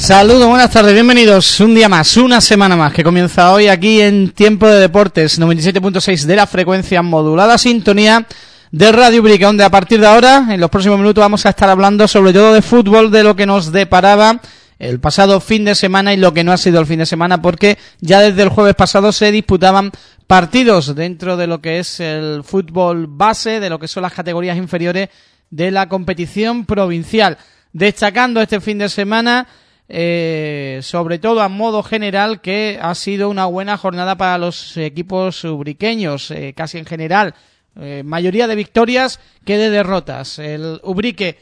Saludos, buenas tardes, bienvenidos un día más, una semana más que comienza hoy aquí en Tiempo de Deportes 97.6 de la frecuencia modulada, sintonía de Radio Ubrique, donde a partir de ahora, en los próximos minutos, vamos a estar hablando sobre todo de fútbol, de lo que nos deparaba el pasado fin de semana y lo que no ha sido el fin de semana, porque ya desde el jueves pasado se disputaban partidos dentro de lo que es el fútbol base, de lo que son las categorías inferiores de la competición provincial. Destacando este fin de semana, sobre todo a modo general, que ha sido una buena jornada para los equipos ubriqueños, casi en general, mayoría de victorias que de derrotas. El Ubrique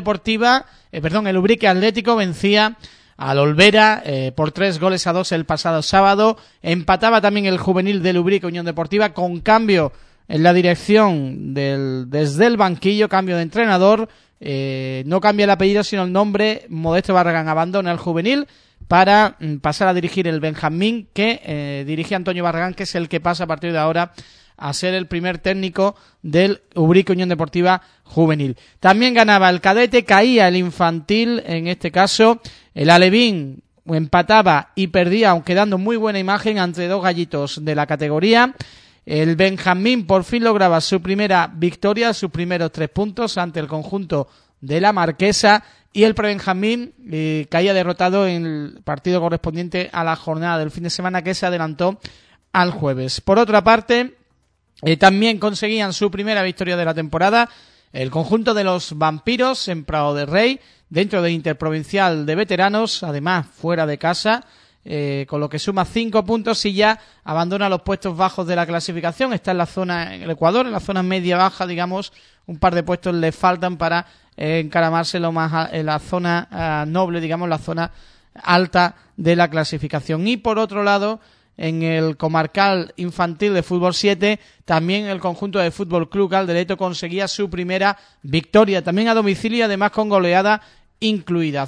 el Ubrique Atlético vencía al Olvera por 3-2 el pasado sábado. Empataba también el juvenil del Ubrique Unión Deportiva, con cambio en la dirección desde el banquillo, cambio de entrenador. No cambia el apellido sino el nombre. Modesto Barragán abandona el juvenil para pasar a dirigir el Benjamín, que dirige Antonio Barragán, que es el que pasa a partir de ahora a ser el primer técnico del Ubrique Unión Deportiva Juvenil. También ganaba el cadete, caía el infantil, en este caso el Alevín empataba y perdía, aunque dando muy buena imagen ante dos gallitos de la categoría. El Benjamín por fin lograba su primera victoria, sus primeros 3 puntos ante el conjunto de la Marquesa, y el Prebenjamín caía derrotado en el partido correspondiente a la jornada del fin de semana, que se adelantó al jueves. Por otra parte, también conseguían su primera victoria de la temporada el conjunto de los Vampiros en Prado de Rey, dentro del Interprovincial de Veteranos, además fuera de casa, con lo que suma 5 puntos y ya abandona los puestos bajos de la clasificación. Está en la zona, en el Ecuador, en la zona media-baja, digamos. Un par de puestos le faltan para encaramarse lo más en la zona noble, digamos, la zona alta de la clasificación. Y por otro lado, en el comarcal infantil de fútbol 7, también el conjunto de Fútbol Club Caldereto conseguía su primera victoria, también a domicilio y además con goleada incluida,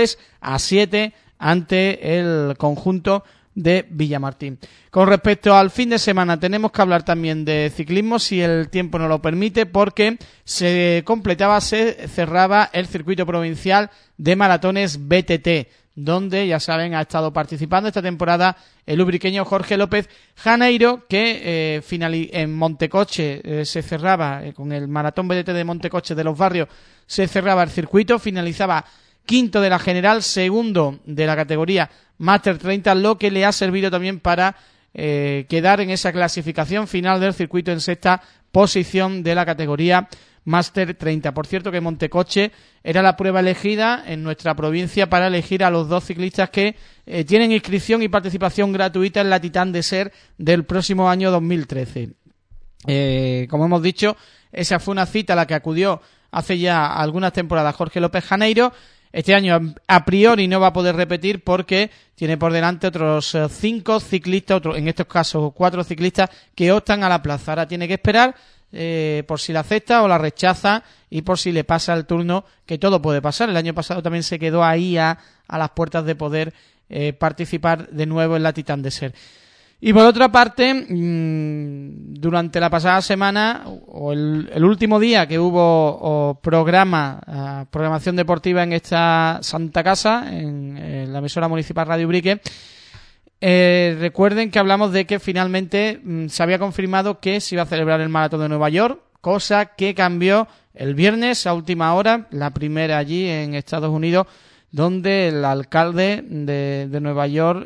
0-7 ante el conjunto de Villamartín. Con respecto al fin de semana, tenemos que hablar también de ciclismo, si el tiempo nos lo permite, porque se cerraba el circuito provincial de maratones BTT, donde, ya saben, ha estado participando esta temporada el ubriqueño Jorge López Janeiro, que en Montecoche se cerraba, con el maratón BTT de Montecoche de los Barrios, se cerraba el circuito, finalizaba quinto de la general, segundo de la categoría Máster 30, lo que le ha servido también para quedar en esa clasificación final del circuito en sexta posición de la categoría Máster 30. Por cierto que Montecoche era la prueba elegida en nuestra provincia para elegir a los 2 ciclistas que tienen inscripción y participación gratuita en la Titán de Ser del próximo año 2013. Como hemos dicho, esa fue una cita a la que acudió hace ya algunas temporadas Jorge López Janeiro. Este año a priori no va a poder repetir porque tiene por delante otros 5 ciclistas, en estos casos 4 ciclistas que optan a la plaza. Ahora tiene que esperar por si la acepta o la rechaza y por si le pasa el turno, que todo puede pasar. El año pasado también se quedó ahí a las puertas de poder participar de nuevo en la Titán de Ser. Y por otra parte, durante la pasada semana, o el último día que hubo programación deportiva en esta Santa Casa, en la emisora municipal Radio Ubrique, recuerden que hablamos de que finalmente se había confirmado que se iba a celebrar el Maratón de Nueva York, cosa que cambió el viernes a última hora, la primera allí en Estados Unidos, donde el alcalde de Nueva York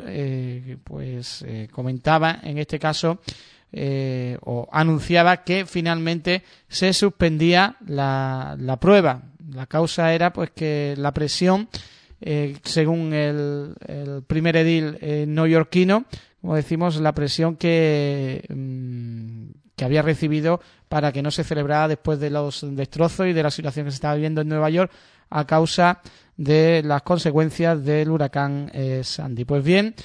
comentaba, en este caso, o anunciaba que finalmente se suspendía la prueba. La causa era pues que la presión, según el primer edil neoyorquino, como decimos, la presión que había recibido para que no se celebrara después de los destrozos y de la situación que se estaba viviendo en Nueva York a causa de las consecuencias del huracán Sandy. Pues bien,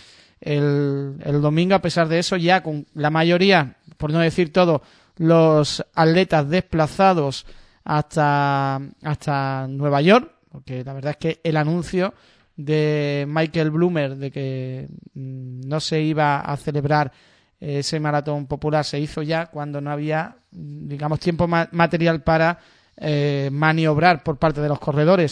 el domingo, a pesar de eso, ya con la mayoría, por no decir todo, los atletas desplazados hasta Nueva York, porque la verdad es que el anuncio de Michael Blumer de que no se iba a celebrar ese maratón popular se hizo ya cuando no había, digamos, tiempo material para maniobrar por parte de los corredores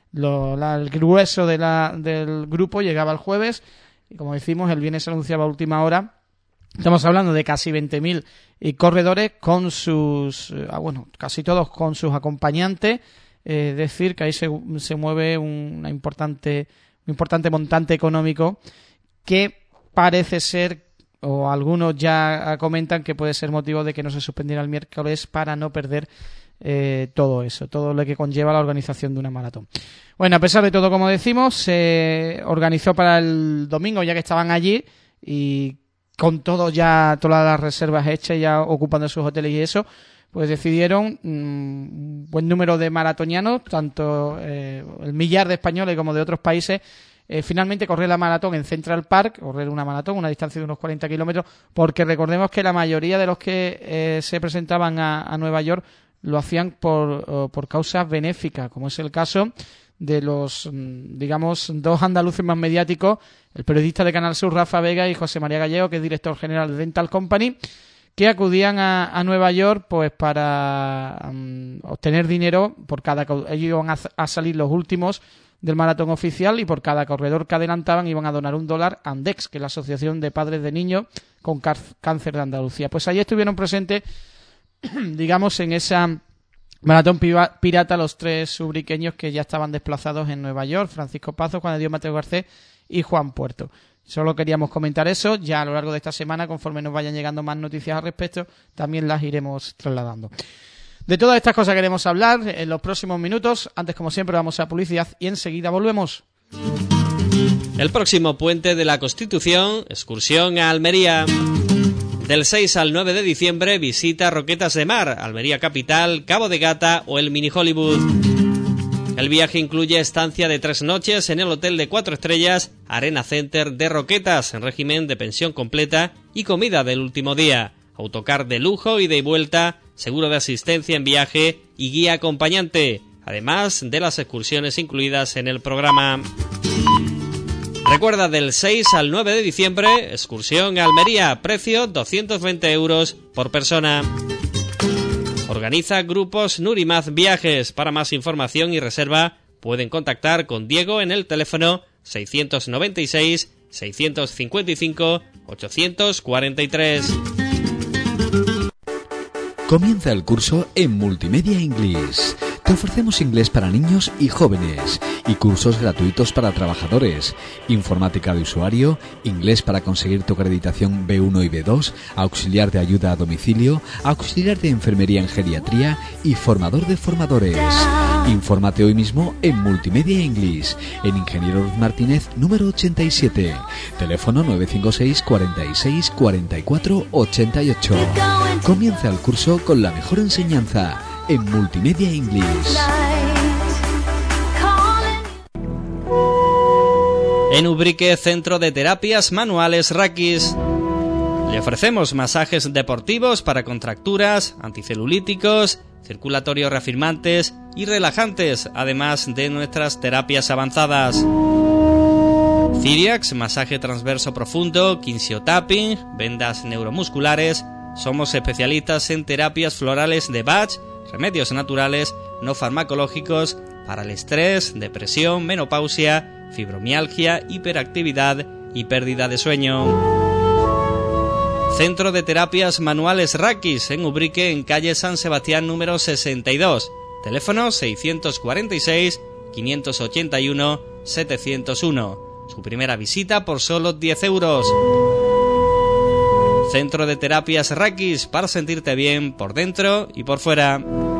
el grueso del grupo llegaba el jueves y, como decimos, el viernes se anunciaba a última hora. Estamos hablando de casi 20.000 corredores con sus, casi todos con sus acompañantes. Es decir, que ahí se mueve un importante montante económico que parece ser, o algunos ya comentan que puede ser motivo de que no se suspendiera el miércoles para no perder todo eso, todo lo que conlleva la organización de una maratón. Bueno, a pesar de todo, como decimos, se organizó para el domingo, ya que estaban allí y con todas las reservas hechas, ya ocupando sus hoteles y eso, pues decidieron un buen número de maratonianos, tanto el millar de españoles como de otros países, finalmente correr la maratón en Central Park, correr una maratón, una distancia de unos 40 kilómetros, porque recordemos que la mayoría de los que se presentaban a Nueva York lo hacían por causas benéficas, como es el caso de los, digamos, dos andaluces más mediáticos, el periodista de Canal Sur, Rafa Vega, y José María Gallego, que es director general de Dental Company, que acudían a Nueva York pues para obtener dinero por cada... Ellos iban a salir los últimos del maratón oficial y por cada corredor que adelantaban iban a donar $1 a ANDEX, que es la Asociación de Padres de Niños con Cáncer de Andalucía. Pues allí estuvieron presentes, digamos, en esa maratón pirata los tres ubriqueños que ya estaban desplazados en Nueva York: Francisco Pazo, Juan de Dios Mateo Garcés y Juan Puerto. Solo queríamos comentar eso. Ya a lo largo de esta semana, conforme nos vayan llegando más noticias al respecto, también las iremos trasladando. De todas estas cosas queremos hablar en los próximos minutos. Antes, como siempre, vamos a publicidad y enseguida volvemos. El próximo puente de la Constitución, excursión a Almería. Del 6 al 9 de diciembre, visita Roquetas de Mar, Almería Capital, Cabo de Gata o el Mini Hollywood. El viaje incluye estancia de 3 noches en el hotel de 4 estrellas Arena Center de Roquetas, en régimen de pensión completa y comida del último día, autocar de lujo, ida y vuelta, seguro de asistencia en viaje y guía acompañante, además de las excursiones incluidas en el programa. Recuerda, del 6 al 9 de diciembre, excursión a Almería, precio 220 € por persona. Organiza Grupos Nurimaz Viajes. Para más información y reserva pueden contactar con Diego en el teléfono 696 655 843. Comienza el curso en Multimedia English. Te ofrecemos inglés para niños y jóvenes y cursos gratuitos para trabajadores, informática de usuario, inglés para conseguir tu acreditación B1 y B2, auxiliar de ayuda a domicilio, auxiliar de enfermería en geriatría y formador de formadores. Infórmate hoy mismo en Multimedia English, en Ingeniero Ruiz Martínez, número 87, teléfono 956 46 44 88. Comienza el curso con la mejor enseñanza en Multimedia English. En Ubrique, Centro de Terapias Manuales Rakis. Le ofrecemos masajes deportivos para contracturas, anticelulíticos, circulatorios reafirmantes y relajantes, además de nuestras terapias avanzadas. Ciriax, masaje transverso profundo, kinsiotapping, vendas neuromusculares. Somos especialistas en terapias florales de Bach, remedios naturales, no farmacológicos, para el estrés, depresión, menopausia, fibromialgia, hiperactividad y pérdida de sueño. Centro de Terapias Manuales Rakis, en Ubrique, en calle San Sebastián número 62. Teléfono 646 581 701. Su primera visita por solo 10 €. Centro de Terapias Rakis, para sentirte bien por dentro y por fuera.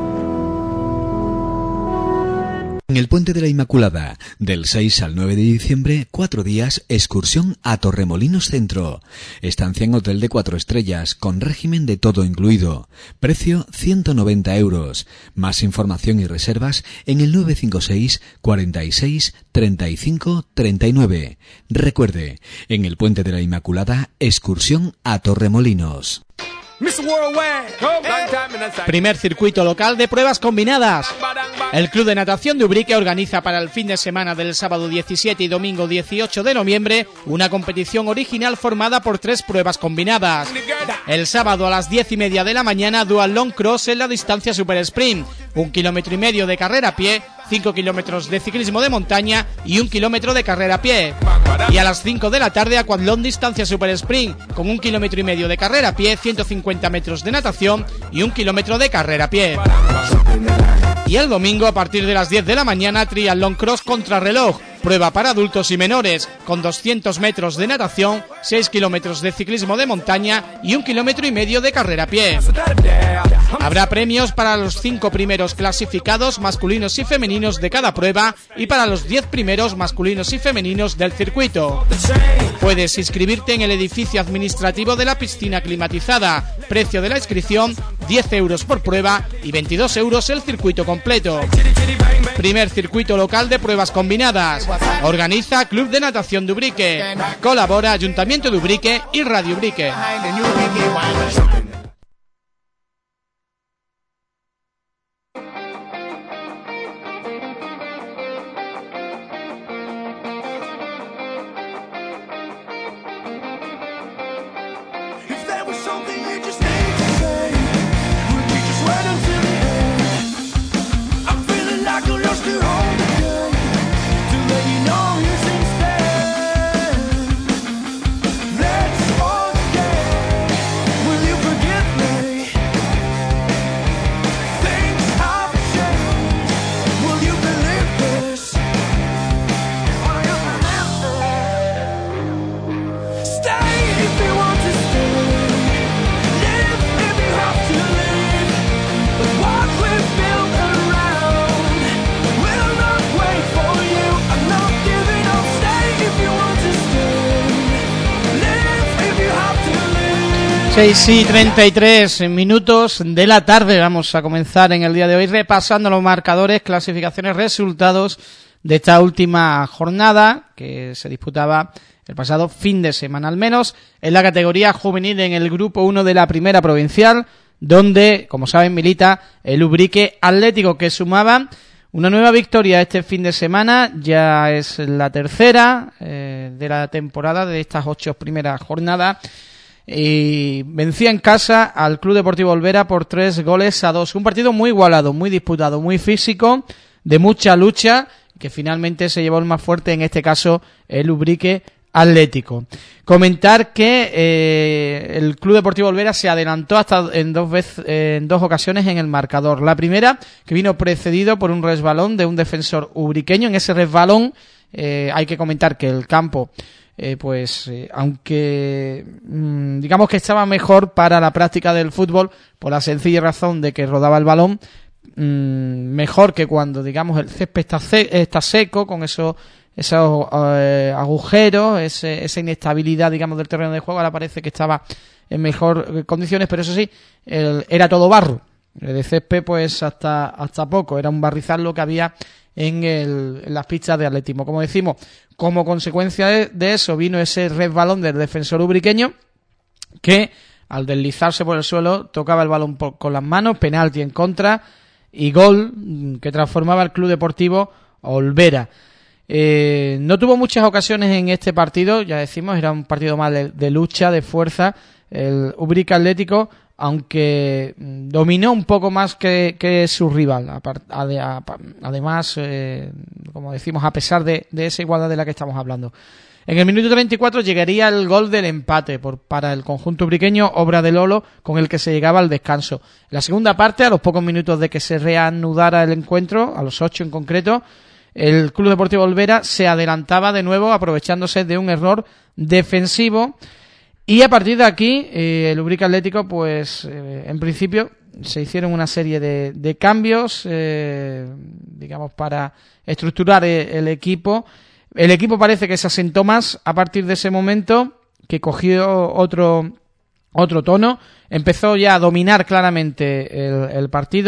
En el Puente de la Inmaculada, del 6 al 9 de diciembre, 4 días, excursión a Torremolinos Centro. Estancia en hotel de 4 estrellas, con régimen de todo incluido. Precio 190 €. Más información y reservas en el 956 46 35 39. Recuerde, en el Puente de la Inmaculada, excursión a Torremolinos. Primer circuito local de pruebas combinadas. El Club de Natación de Ubrique organiza para el fin de semana del sábado 17 y domingo 18 de noviembre una competición original formada por 3 pruebas combinadas. El sábado a las 10:30 de la mañana, Dual Long Cross en la distancia Super Sprint, 1,5 km de carrera a pie, 5 kilómetros de ciclismo de montaña y 1 kilómetro de carrera a pie. Y a las 5 de la tarde, Aquatlón distancia Super Sprint, con 1,5 km de carrera a pie, 150 metros de natación y 1 kilómetro de carrera a pie. Y el domingo, a partir de las 10 de la mañana, Triatlón Cross contrarreloj, prueba para adultos y menores, con 200 metros de natación, 6 kilómetros de ciclismo de montaña y 1,5 km de carrera a pie. Habrá premios para los 5 primeros clasificados masculinos y femeninos de cada prueba y para los 10 primeros masculinos y femeninos del circuito. Puedes inscribirte en el edificio administrativo de la piscina climatizada. Precio de la inscripción, 10 euros por prueba y 22 euros el circuito completo. Primer circuito local de pruebas combinadas. Organiza Club de Natación de Ubrique. Colabora Ayuntamiento de Ubrique y Radio Ubrique. Seis y 33 minutos de la tarde. Vamos a comenzar en el día de hoy repasando los marcadores, clasificaciones, resultados de esta última jornada que se disputaba el pasado fin de semana, al menos en la categoría juvenil en el grupo 1 de la primera provincial, donde, como saben, milita el Ubrique Atlético, que sumaba una nueva victoria este fin de semana. Ya es la tercera de la temporada de estas 8 primeras jornadas. Y vencía en casa al Club Deportivo Olvera por 3-2. Un partido muy igualado, muy disputado, muy físico, de mucha lucha, que finalmente se llevó el más fuerte, en este caso el Ubrique Atlético. Comentar que el Club Deportivo Olvera se adelantó hasta en dos ocasiones en el marcador. La primera, que vino precedido por un resbalón de un defensor ubriqueño. En ese resbalón hay que comentar que el campo aunque digamos que estaba mejor para la práctica del fútbol, por la sencilla razón de que rodaba el balón mejor que cuando, digamos, el césped está seco, con esos agujeros, esa inestabilidad, digamos, del terreno de juego. Ahora parece que estaba en mejor condiciones, pero eso sí, era todo barro. De césped, pues hasta poco, era un barrizal lo que había en las pistas de atletismo. Como decimos, como consecuencia de eso vino ese resbalón del defensor ubriqueño, que al deslizarse por el suelo tocaba el balón con las manos, penalti en contra y gol que transformaba el Club Deportivo Olvera. No tuvo muchas ocasiones en este partido, ya decimos, era un partido más de lucha, de fuerza. El Ubrique Atlético, aunque dominó un poco más que su rival, además, como decimos, a pesar de esa igualdad de la que estamos hablando. En el minuto 34 llegaría el gol del empate para el conjunto ubriqueño, obra de Lolo, con el que se llegaba al descanso. En la segunda parte, a los pocos minutos de que se reanudara el encuentro, a los 8 en concreto, el Club Deportivo Olvera se adelantaba de nuevo, aprovechándose de un error defensivo. Y a partir de aquí, el Ubrique Atlético, pues en principio se hicieron una serie de cambios, digamos, para estructurar el equipo. El equipo parece que se asentó más a partir de ese momento, que cogió otro tono, empezó ya a dominar claramente el partido.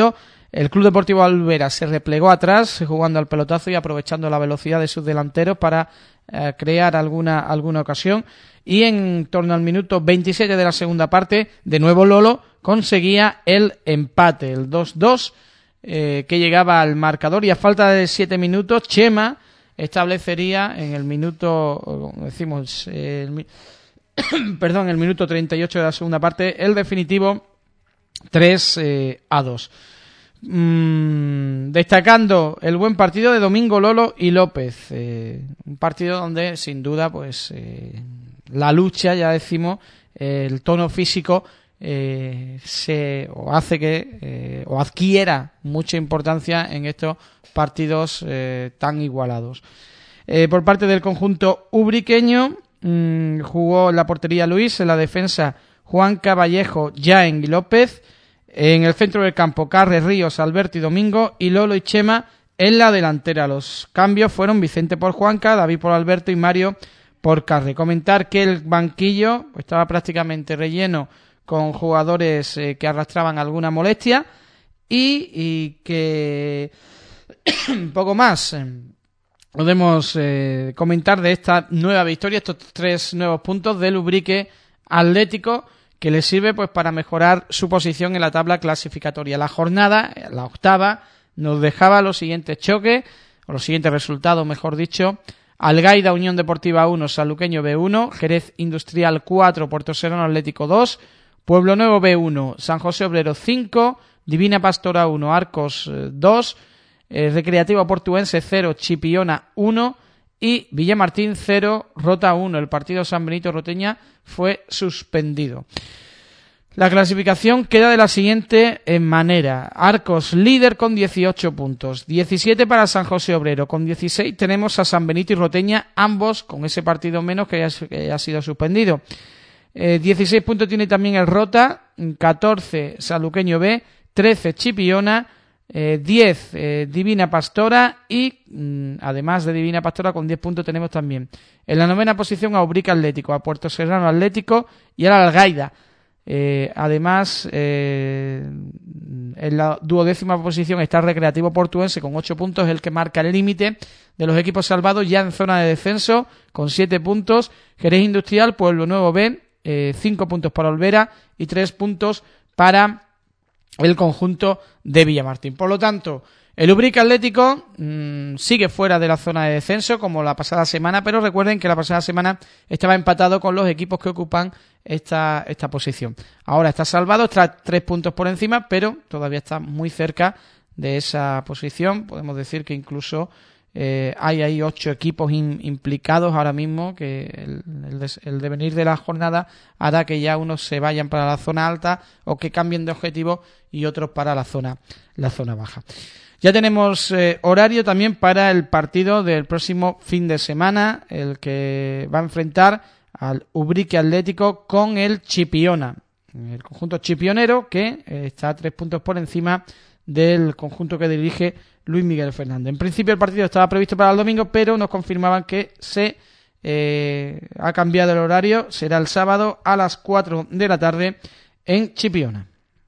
El Club Deportivo Alvera se replegó atrás, jugando al pelotazo y aprovechando la velocidad de sus delanteros para crear alguna ocasión. Y en torno al minuto 27 de la segunda parte, de nuevo Lolo conseguía el empate, el 2-2, que llegaba al marcador, y a falta de 7 minutos, Chema establecería en el minuto, el minuto 38 de la segunda parte, el definitivo 3-2. Destacando el buen partido de Domingo, Lolo y López, un partido donde sin duda pues la lucha, ya decimos, el tono físico adquiera mucha importancia en estos partidos tan igualados. Por parte del conjunto ubriqueño, jugó en la portería Luis, en la defensa Juan Caballejo, Jaén y López, en el centro del campo Carres, Ríos, Alberto y Domingo, y Lolo y Chema en la delantera. Los cambios fueron Vicente por Juanca, David por Alberto y Mario por Carre. Comentar que el banquillo estaba prácticamente relleno con jugadores que arrastraban alguna molestia y que poco más podemos comentar de esta nueva victoria, estos 3 nuevos puntos del Ubrique Atlético, que le sirve pues para mejorar su posición en la tabla clasificatoria. La jornada, la octava, nos dejaba los siguientes choques, o los siguientes resultados, mejor dicho: Algaida Unión Deportiva 1, Sanluqueño B1, Jerez Industrial 4, Puerto Serrano Atlético 2, Pueblo Nuevo B1, San José Obrero 5, Divina Pastora 1, Arcos 2, Recreativo Portuense 0, Chipiona 1 y Villamartín 0, Rota 1. El partido San Benito Roteña fue suspendido. La clasificación queda de la siguiente manera: Arcos líder con 18 puntos, 17 para San José Obrero, con 16 tenemos a San Benito y Roteña, ambos con ese partido menos que ha sido suspendido. 16 puntos tiene también el Rota, 14 Sanluqueño B, 13 Chipiona, 10 Divina Pastora y además de Divina Pastora con 10 puntos tenemos también en la novena posición a Ubrique Atlético, a Puerto Serrano Atlético y a la Algaida. Además en la 12ª posición está el Recreativo Portuense con 8 puntos, el que marca el límite de los equipos salvados ya en zona de descenso con 7 puntos. Jerez Industrial, Pueblo Nuevo B, 5 puntos para Olvera y 3 puntos para el conjunto de Villamartín. Por lo tanto, el Ubrique Atlético sigue fuera de la zona de descenso como la pasada semana, pero recuerden que la pasada semana estaba empatado con los equipos que ocupan esta posición. Ahora está salvado, está 3 puntos por encima, pero todavía está muy cerca de esa posición. Podemos decir que incluso hay ahí 8 equipos implicados ahora mismo, que el devenir de la jornada hará que ya unos se vayan para la zona alta o que cambien de objetivo y otros para la zona baja. Ya tenemos horario también para el partido del próximo fin de semana, el que va a enfrentar al Ubrique Atlético con el Chipiona, el conjunto chipionero que está a 3 puntos por encima del conjunto que dirige Luis Miguel Fernández. En principio el partido estaba previsto para el domingo, pero nos confirmaban que se ha cambiado el horario, será el sábado a las 4 de la tarde en Chipiona.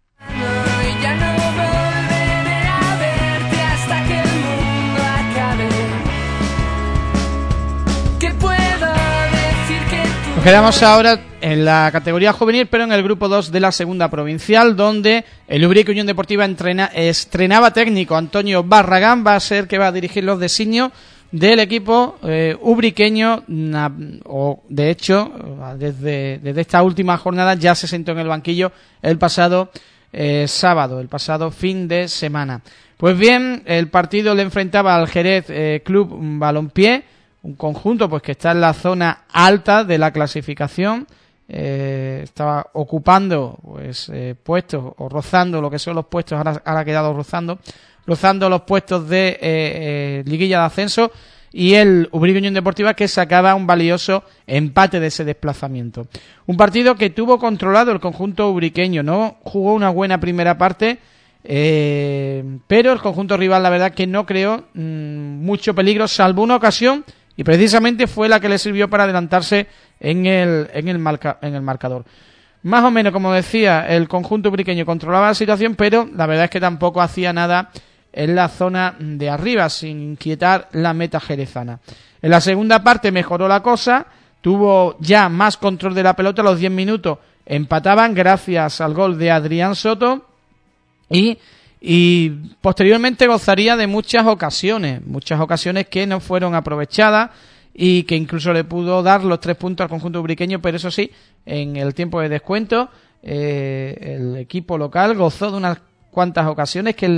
Nos quedamos ahora en la categoría juvenil, pero en el grupo 2 de la segunda provincial, donde el Ubrique Unión Deportiva estrenaba técnico. Antonio Barragán va a ser que va a dirigir los designios del equipo ubriqueño, o de hecho desde esta última jornada ya se sentó en el banquillo el pasado sábado, el pasado fin de semana. Pues bien, el partido le enfrentaba al Jerez Club Balompié, un conjunto pues que está en la zona alta de la clasificación, estaba ocupando pues puestos o rozando lo que son los puestos, ahora ha quedado rozando los puestos de liguilla de ascenso, y el Ubrique Unión Deportiva que sacaba un valioso empate de ese desplazamiento. Un partido que tuvo controlado el conjunto ubriqueño, no jugó una buena primera parte, pero el conjunto rival la verdad que no creó mucho peligro, salvo una ocasión, y precisamente fue la que le sirvió para adelantarse en el marcador. Más o menos, como decía, el conjunto ubriqueño controlaba la situación, pero la verdad es que tampoco hacía nada en la zona de arriba, sin inquietar la meta jerezana. En la segunda parte mejoró la cosa, tuvo ya más control de la pelota, a los 10 minutos empataban gracias al gol de Adrián Soto y posteriormente gozaría de muchas ocasiones que no fueron aprovechadas y que incluso le pudo dar los 3 puntos al conjunto ubriqueño, pero eso sí, en el tiempo de descuento el equipo local gozó de unas cuantas ocasiones que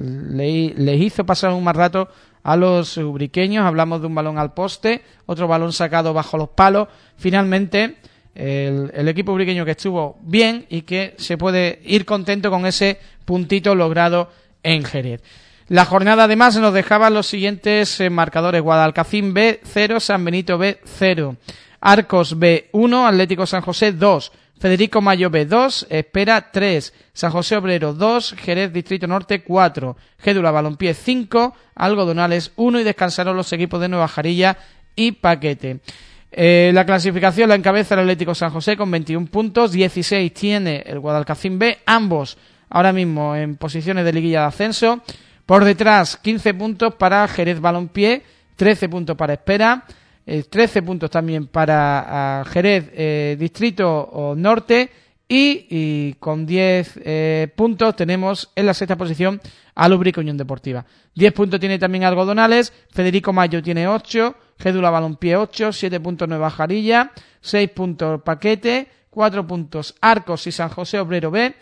les hizo pasar un mal rato a los ubriqueños. Hablamos de un balón al poste, otro balón sacado bajo los palos. Finalmente el equipo ubriqueño que estuvo bien y que se puede ir contento con ese puntito logrado en Jerez. La jornada además nos dejaba los siguientes marcadores: Guadalcacín B 0, San Benito B 0, Arcos B 1, Atlético San José 2, Federico Mayo B 2, Espera 3, San José Obrero 2, Jerez Distrito Norte 4, Gédula Balompié 5, Algodonales 1 y descansaron los equipos de Nueva Jarilla y Paquete. La clasificación la encabeza el Atlético San José con 21 puntos, 16 tiene el Guadalcacín B, ambos ahora mismo en posiciones de liguilla de ascenso. Por detrás 15 puntos para Jerez Balompié, 13 puntos para Espera, 13 puntos también para Jerez Distrito Norte y con 10 puntos tenemos en la sexta posición al Ubrique Unión Deportiva. 10 puntos tiene también Algodonales, Federico Mayo tiene 8, Gédula Balompié 8, 7 puntos Nueva Jarilla, 6 puntos Paquete, 4 puntos Arcos y San José Obrero B,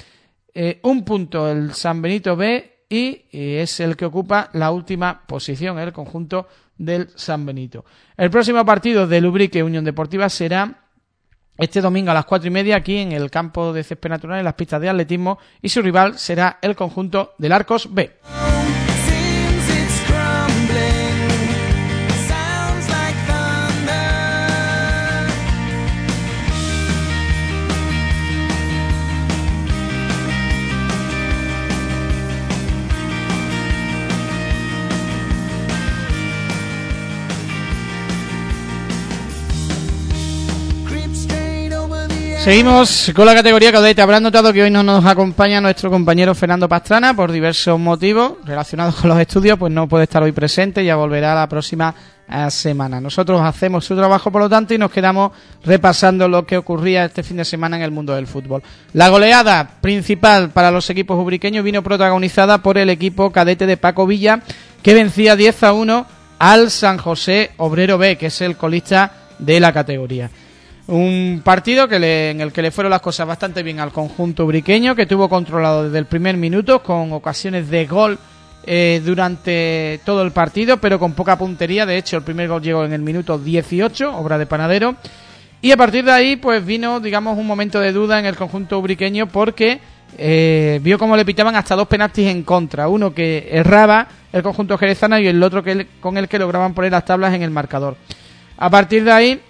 1 punto el San Benito B y es el que ocupa la última posición, el conjunto del San Benito. El próximo partido del Ubrique Unión Deportiva será este domingo a las 4:30 aquí en el campo de césped natural, en las pistas de atletismo, y su rival será el conjunto del Arcos B. Seguimos con la categoría cadete. Habrán notado que hoy no nos acompaña nuestro compañero Fernando Pastrana por diversos motivos relacionados con los estudios, pues no puede estar hoy presente, ya volverá la próxima semana. Nosotros hacemos su trabajo, por lo tanto, y nos quedamos repasando lo que ocurría este fin de semana en el mundo del fútbol. La goleada principal para los equipos ubriqueños vino protagonizada por el equipo cadete de Paco Villa, que vencía 10-1 al San José Obrero B, que es el colista de la categoría. Un partido en el que le fueron las cosas bastante bien al conjunto ubriqueño, que tuvo controlado desde el primer minuto, con ocasiones de gol durante todo el partido, pero con poca puntería. De hecho, el primer gol llegó en el minuto 18, obra de Panadero. Y a partir de ahí, pues vino, digamos, un momento de duda en el conjunto ubriqueño, porque vio cómo le pitaban hasta 2 penaltis en contra. Uno que erraba el conjunto jerezano y el otro con el que lograban poner las tablas en el marcador. A partir de ahí,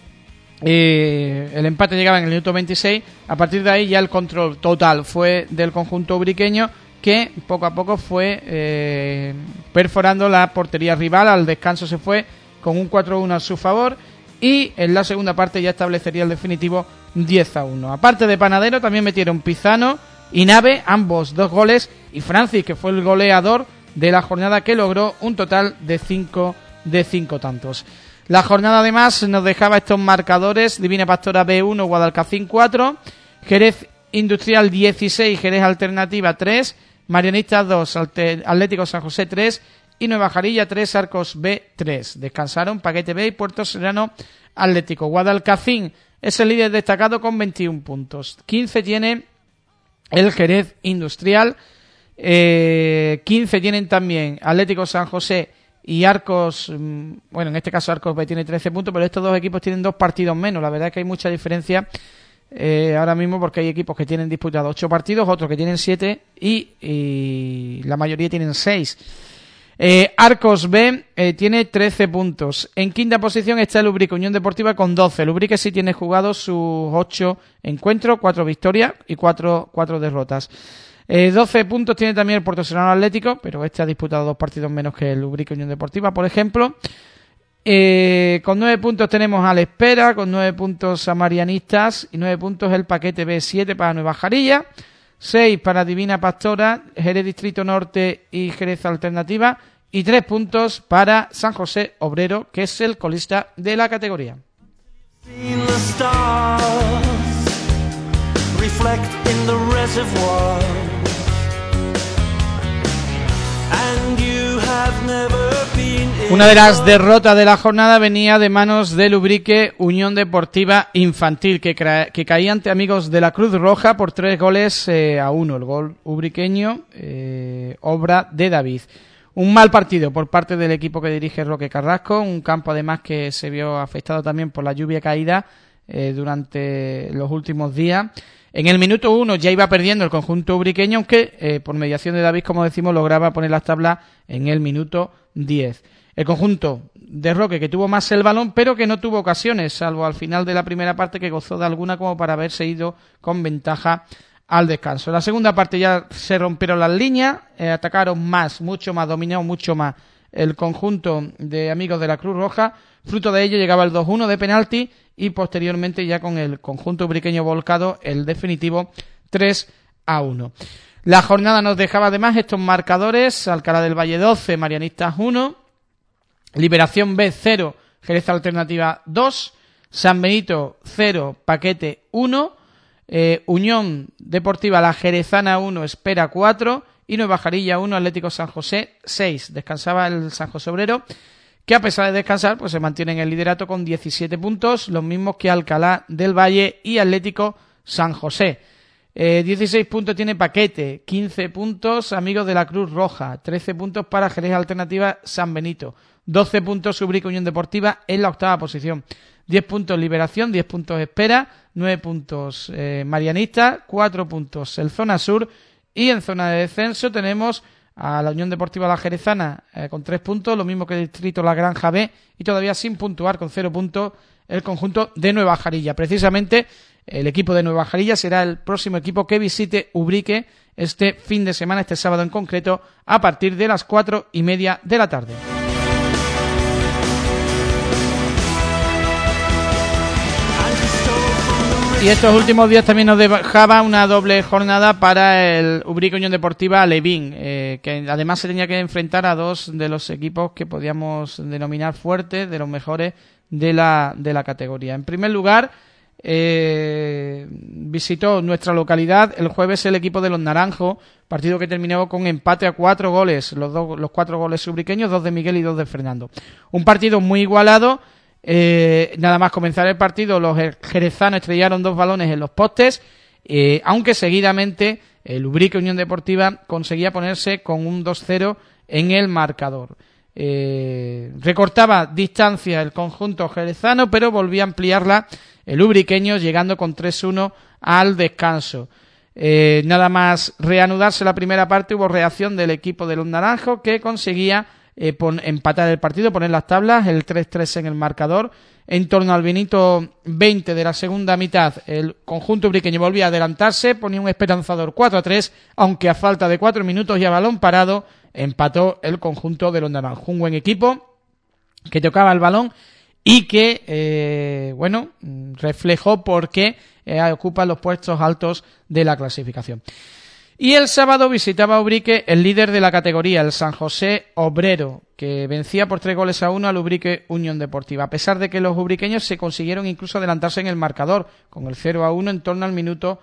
el empate llegaba en el minuto 26. A partir de ahí ya el control total fue del conjunto ubriqueño, que poco a poco fue perforando la portería rival. Al descanso se fue con un 4-1 a su favor y en la segunda parte ya establecería el definitivo 10-1. Aparte de Panadero también metieron Pizano y Nave, ambos 2 goles, y Francis, que fue el goleador de la jornada, que logró un total de 5 tantos. La jornada además nos dejaba estos marcadores: Divina Pastora B1, Guadalcacín 4, Jerez Industrial 16, Jerez Alternativa 3, Marianistas 2, Atlético San José 3 y Nueva Jarilla 3, Arcos B 3. Descansaron Paquete B y Puerto Serrano Atlético. Guadalcacín es el líder destacado con 21 puntos. 15 tiene el Jerez Industrial, 15 tienen también Atlético San José y Arcos. Bueno, en este caso Arcos B tiene 13 puntos, pero estos dos equipos tienen 2 partidos menos. La verdad es que hay mucha diferencia ahora mismo, porque hay equipos que tienen disputados 8 partidos, otros que tienen 7 y la mayoría tienen 6. Arcos B tiene 13 puntos. En quinta posición está el Ubrique Unión Deportiva con 12. El Ubrique sí tiene jugados sus 8 encuentros, 4 victorias y 4 derrotas. 12 puntos tiene también el Puerto Serrano Atlético, pero este ha disputado 2 partidos menos que el Ubrique Unión Deportiva, por ejemplo. Con 9 puntos tenemos a La Espera, con 9 puntos a Marianistas y 9 puntos el paquete B, 7 para Nueva Jarilla, 6 para Divina Pastora, Jerez Distrito Norte y Jerez Alternativa y 3 puntos para San José Obrero, que es el colista de la categoría. Una de las derrotas de la jornada venía de manos del Ubrique Unión Deportiva Infantil, que caía ante Amigos de la Cruz Roja por 3-1. El gol ubriqueño, obra de David. Un mal partido por parte del equipo que dirige Roque Carrasco, un campo además que se vio afectado también por la lluvia caída durante los últimos días. En el minuto 1 ya iba perdiendo el conjunto ubriqueño, aunque por mediación de David, como decimos, lograba poner las tablas en el minuto 10. El conjunto de Roque, que tuvo más el balón, pero que no tuvo ocasiones, salvo al final de la primera parte, que gozó de alguna como para haberse ido con ventaja al descanso. En la segunda parte ya se rompieron las líneas, atacaron más, mucho más, dominó mucho más el conjunto de Amigos de la Cruz Roja. Fruto de ello llegaba el 2-1 de penalti y posteriormente ya con el conjunto ubriqueño volcado el definitivo 3-1. La jornada nos dejaba además estos marcadores: Alcalá del Valle 12, Marianistas 1, Liberación B 0, Jerez Alternativa 2, San Benito 0, Paquete 1, Unión Deportiva La Jerezana 1, Espera 4 y Nueva Jarilla 1, Atlético San José 6. Descansaba el San José Obrero, que a pesar de descansar pues se mantiene en el liderato con 17 puntos, los mismos que Alcalá del Valle y Atlético San José. 16 puntos tiene Paquete, 15 puntos Amigos de la Cruz Roja, 13 puntos para Jerez Alternativa San Benito, 12 puntos Ubrique Unión Deportiva en la octava posición, 10 puntos Liberación, 10 puntos Espera, 9 puntos Marianista, 4 puntos el Zona Sur, y en zona de descenso tenemos a la Unión Deportiva La Jerezana con 3 puntos, lo mismo que el Distrito La Granja B, y todavía sin puntuar con 0 puntos el conjunto de Nueva Jarilla. Precisamente el equipo de Nueva Jarilla será el próximo equipo que visite Ubrique este fin de semana, este sábado en concreto, a partir de las 4:30 de la tarde. Y estos últimos días también nos dejaba una doble jornada para el Ubrique Unión Deportiva Alevín, que además se tenía que enfrentar a dos de los equipos que podíamos denominar fuertes, de los mejores de la categoría. En primer lugar, visitó nuestra localidad el jueves el equipo de los Naranjos, partido que terminó con empate a 4 goles, los 4 goles ubriqueños, 2 de Miguel y 2 de Fernando. Un partido muy igualado. Nada más comenzar el partido, los jerezanos estrellaron 2 balones en los postes, aunque seguidamente el Ubrique Unión Deportiva conseguía ponerse con un 2-0 en el marcador. Recortaba distancia el conjunto jerezano, pero volvía a ampliarla el ubriqueño, llegando con 3-1 al descanso. Nada más reanudarse la primera parte, hubo reacción del equipo de los Naranjos, que conseguía empatar el partido, poner las tablas, el 3-3 en el marcador. En torno al minuto 20 de la segunda mitad, el conjunto ubriqueño volvía a adelantarse, ponía un esperanzador 4-3, aunque a falta de 4 minutos y a balón parado, empató el conjunto de los Naranjos. Un buen equipo que tocaba el balón y que, reflejó por qué ocupa los puestos altos de la clasificación. Y el sábado visitaba Ubrique el líder de la categoría, el San José Obrero, que vencía por 3-1 al Ubrique Unión Deportiva, a pesar de que los ubriqueños se consiguieron incluso adelantarse en el marcador, con el 0-1 en torno al minuto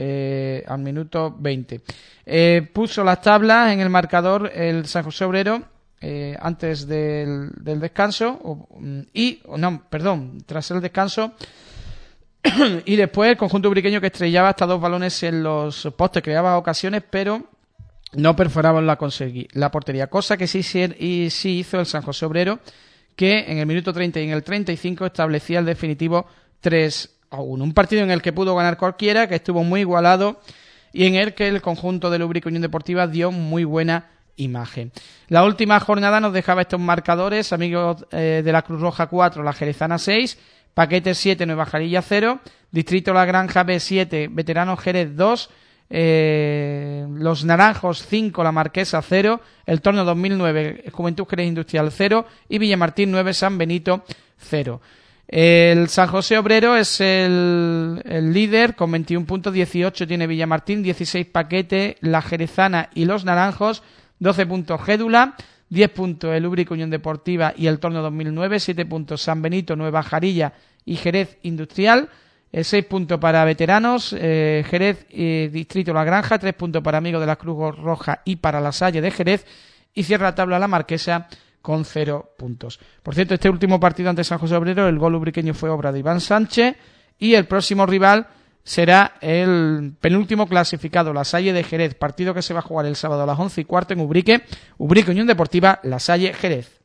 20. Puso las tablas en el marcador el San José Obrero antes del descanso, tras el descanso. Y después el conjunto ubriqueño, que estrellaba hasta 2 balones en los postes, creaba ocasiones, pero no perforaban la portería, cosa que sí hizo el San José Obrero, que en el minuto 30 y en el 35 establecía el definitivo 3-1. Un partido en el que pudo ganar cualquiera, que estuvo muy igualado y en el que el conjunto del Ubrique Unión Deportiva dio muy buena imagen. La última jornada nos dejaba estos marcadores: Amigos de la Cruz Roja 4, La Jerezana 6, Paquete 7, Nueva Jarilla 0, Distrito La Granja B 7, Veteranos Jerez 2, Los Naranjos 5, La Marquesa 0, el Torno 2009, Juventud Jerez Industrial 0 y Villamartín 9, San Benito 0. El San José Obrero es el líder con 21 puntos, 18 tiene Villamartín, 16 Paquete, La Jerezana y Los Naranjos, 12 puntos Gédula, 10 puntos el Ubrique Unión Deportiva y el Torno 2009, 7 puntos San Benito, Nueva Jarilla y Jerez Industrial, 6 puntos para Veteranos, Jerez Distrito La Granja, 3 puntos para Amigos de la Cruz Roja y para La Salle de Jerez, y cierra la tabla La Marquesa con 0 puntos. Por cierto, este último partido ante San José Obrero, el gol ubriqueño fue obra de Iván Sánchez, y el próximo rival será el penúltimo clasificado, La Salle de Jerez, partido que se va a jugar el sábado a las 11:15 en Ubrique, Ubrique Unión Deportiva, La Salle Jerez.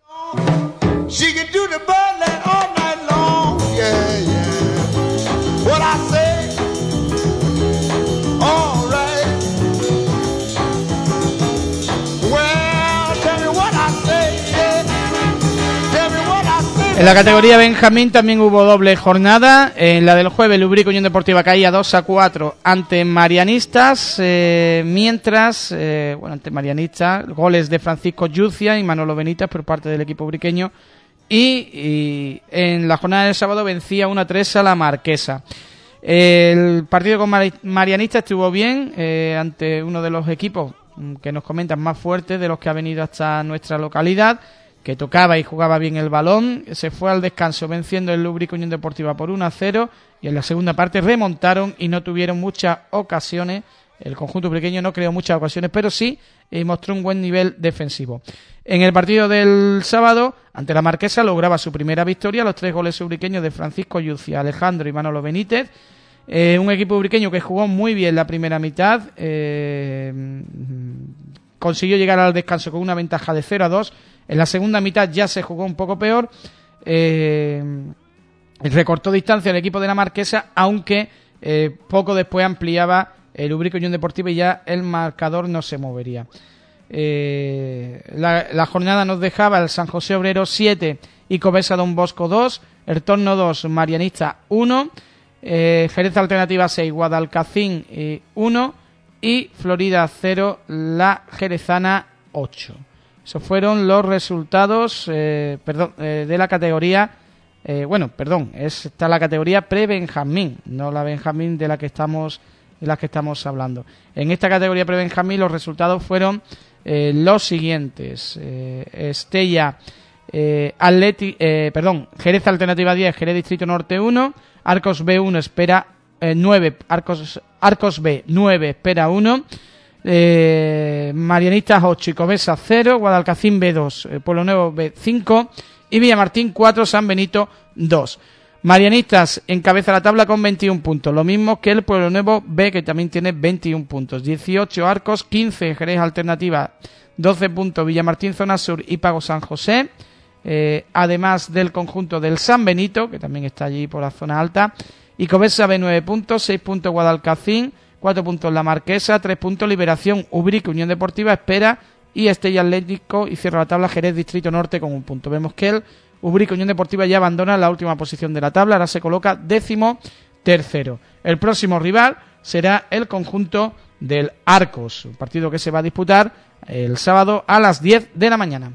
En la categoría Benjamín también hubo doble jornada. En la del jueves, el Ubrique Unión Deportiva caía 2-4 ante Marianistas, mientras, ante Marianistas, goles de Francisco Yucia y Manolo Benítez por parte del equipo ubriqueño, y en la jornada del sábado vencía 1-3 a La Marquesa. El partido con Marianistas estuvo bien, ante uno de los equipos que nos comentan más fuertes de los que ha venido hasta nuestra localidad, que tocaba y jugaba bien el balón. Se fue al descanso venciendo el Ubrique Unión Deportiva por 1-0, y en la segunda parte remontaron y no tuvieron muchas ocasiones. El conjunto ubriqueño no creó muchas ocasiones, pero sí mostró un buen nivel defensivo. En el partido del sábado, ante La Marquesa, lograba su primera victoria, los 3 goles ubriqueños de Francisco Yucia, Alejandro y Manolo Benítez. Un equipo ubriqueño que jugó muy bien la primera mitad, consiguió llegar al descanso con una ventaja de 0-2. En la segunda mitad ya se jugó un poco peor, recortó distancia el equipo de La Marquesa, aunque poco después ampliaba el Ubrique Unión Deportiva y ya el marcador no se movería. La jornada nos dejaba el San José Obrero 7 y Covesa Don Bosco 2, el Torno 2, Marianista 1, Jerez Alternativa 6, Guadalcacín 1 y Florida 0, La Jerezana 8. Esos fueron los resultados de la categoría. Está la categoría pre-Benjamín, no la Benjamín de la que estamos hablando. En esta categoría pre-Benjamín los resultados fueron los siguientes: Estella, Jerez Alternativa 10, Jerez Distrito Norte 1, Arcos B 1 espera 9, Arcos B 9 espera 1. Marianistas 8 y Covesa 0, Guadalcacín B2, Pueblo Nuevo B5 y Villamartín 4, San Benito 2. Marianistas encabeza la tabla con 21 puntos, lo mismo que el Pueblo Nuevo B, que también tiene 21 puntos, 18 Arcos, 15 Jerez Alternativa, 12 puntos Villamartín Zona Sur y Pago San José, además del conjunto del San Benito, que también está allí por la zona alta, y Covesa B 9 puntos, 6 puntos Guadalcacín, 4 puntos La Marquesa, 3 puntos Liberación, Ubrique Unión Deportiva espera y Estella Atlético, y cierra la tabla Jerez Distrito Norte con 1 punto. Vemos que el Ubrique Unión Deportiva ya abandona la última posición de la tabla, ahora se coloca 13º. El próximo rival será el conjunto del Arcos, un partido que se va a disputar el sábado a las 10 de la mañana.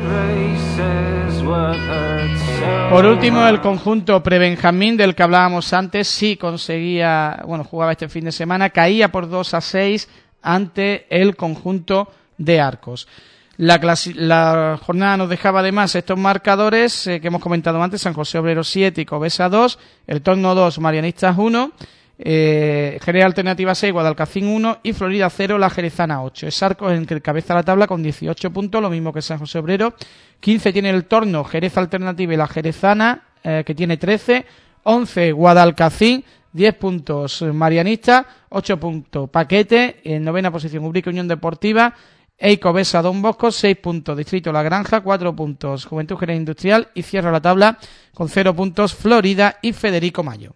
Por último, el conjunto pre-Benjamín del que hablábamos antes, sí conseguía, jugaba este fin de semana, caía por 2-6 ante el conjunto de Arcos. La jornada nos dejaba además estos marcadores que hemos comentado antes: San José Obrero 7 y Covesa 2, el Torno 2, Marianistas 1, Jerez Alternativa 6, Guadalcacín 1 y Florida 0, La Jerezana 8. Es Arcos en que encabeza la tabla con 18 puntos, lo mismo que San José Obrero. 15 tiene el Torno, Jerez Alternativa y La Jerezana, que tiene 13, 11 Guadalcacín, 10 puntos Marianista, 8 puntos Paquete, en novena posición Ubrique Unión Deportiva, Covesa Don Bosco, 6 puntos Distrito La Granja, 4 puntos Juventud Jerez Industrial y cierra la tabla con 0 puntos Florida y Federico Mayo.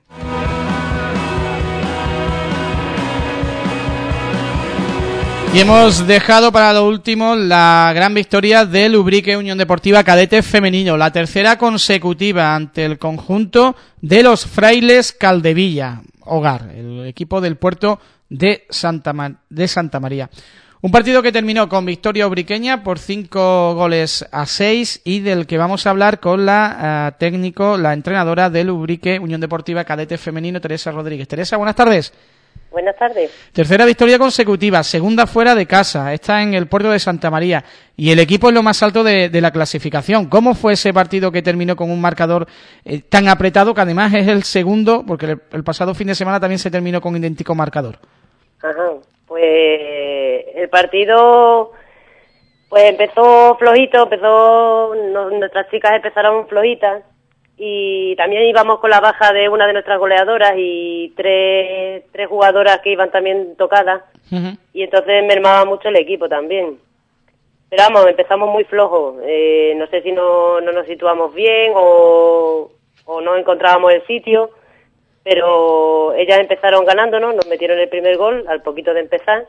Y hemos dejado para lo último la gran victoria del Ubrique Unión Deportiva Cadete Femenino, la tercera consecutiva ante el conjunto de los Frailes Caldevilla Hogar, el equipo del puerto de Santa María. Un partido que terminó con victoria ubriqueña por 5-6 y del que vamos a hablar con la entrenadora del Ubrique Unión Deportiva Cadete Femenino, Teresa Rodríguez. Teresa, buenas tardes. Buenas tardes. Tercera victoria consecutiva, segunda fuera de casa, está en el puerto de Santa María y el equipo es lo más alto de la clasificación. ¿Cómo fue ese partido que terminó con un marcador tan apretado, que además es el segundo, porque el pasado fin de semana también se terminó con idéntico marcador? Ajá, pues el partido pues empezó flojito, nuestras chicas empezaron flojitas. Y también íbamos con la baja de una de nuestras goleadoras y tres jugadoras que iban también tocadas. Uh-huh. Y entonces mermaba mucho el equipo también. Pero vamos, empezamos muy flojos. No sé si no nos situamos bien o no encontrábamos el sitio. Pero ellas empezaron ganándonos, nos metieron el primer gol al poquito de empezar.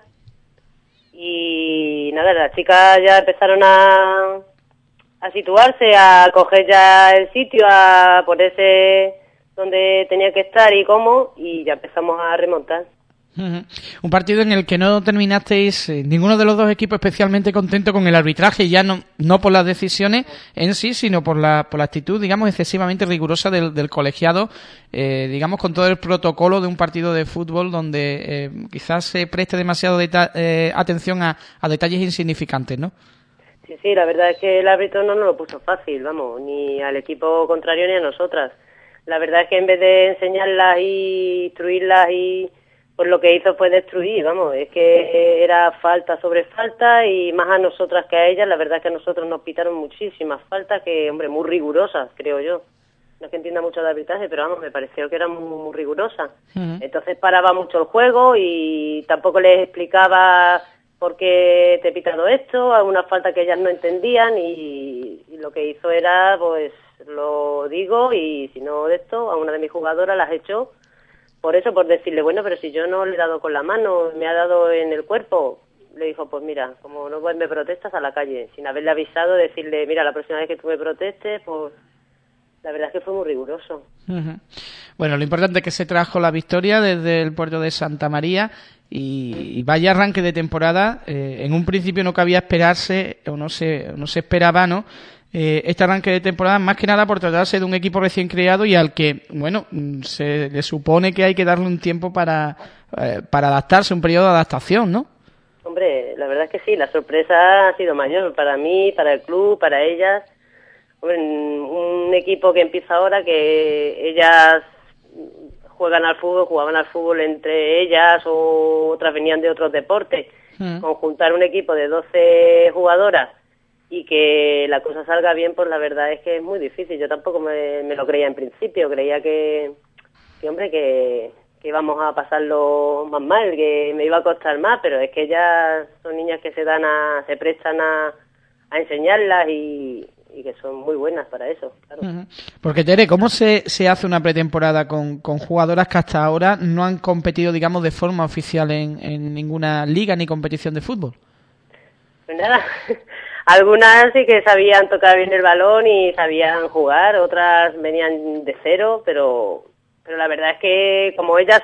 Y nada, las chicas ya empezaron a situarse, a coger ya el sitio, a ponerse donde tenía que estar y cómo, y ya empezamos a remontar. Uh-huh. Un partido en el que no terminasteis ninguno de los dos equipos especialmente contento con el arbitraje, ya no por las decisiones en sí, sino por la actitud, digamos, excesivamente rigurosa del colegiado, digamos, con todo el protocolo de un partido de fútbol donde quizás se preste demasiado atención a detalles insignificantes, ¿no? Sí, la verdad es que el árbitro no nos lo puso fácil, vamos, ni al equipo contrario ni a nosotras. La verdad es que en vez de enseñarlas y instruirlas, pues lo que hizo fue destruir, vamos, es que era falta sobre falta y más a nosotras que a ellas. La verdad es que a nosotros nos pitaron muchísimas faltas que, hombre, muy rigurosas, creo yo. No es que entienda mucho de arbitraje, pero vamos, me pareció que eran muy rigurosas. Uh-huh. Entonces paraba mucho el juego y tampoco les explicaba por qué te he pitado esto, a una falta que ellas no entendían y lo que hizo era, pues, lo digo y si no de esto, a una de mis jugadoras las echó por eso, por decirle, bueno, pero si yo no le he dado con la mano, me ha dado en el cuerpo. Le dijo, pues mira, como no me protestas, a la calle, sin haberle avisado, decirle, mira, la próxima vez que tú me protestes, pues la verdad es que fue muy riguroso. Uh-huh. Bueno, lo importante es que se trajo la victoria desde el puerto de Santa María y vaya arranque de temporada. En un principio no cabía esperarse, o no se esperaba, ¿no? Este arranque de temporada, más que nada por tratarse de un equipo recién creado y al que, bueno, se le supone que hay que darle un tiempo para adaptarse, un periodo de adaptación, ¿no? Hombre, la verdad es que sí, la sorpresa ha sido mayor para mí, para el club, para ellas. Hombre, un equipo que empieza ahora, que ellas jugaban al fútbol entre ellas o otras venían de otros deportes. Conjuntar un equipo de 12 jugadoras y que la cosa salga bien, pues la verdad es que es muy difícil. Yo tampoco me lo creía en principio, creía que hombre, que íbamos a pasarlo más mal, que me iba a costar más, pero es que ellas son niñas que se prestan a enseñarlas y que son muy buenas para eso, claro. Uh-huh. Porque, Tere, ¿cómo se hace una pretemporada con jugadoras que hasta ahora no han competido, digamos, de forma oficial en ninguna liga ni competición de fútbol? Pues nada, algunas sí que sabían tocar bien el balón y sabían jugar, otras venían de cero, pero la verdad es que como ellas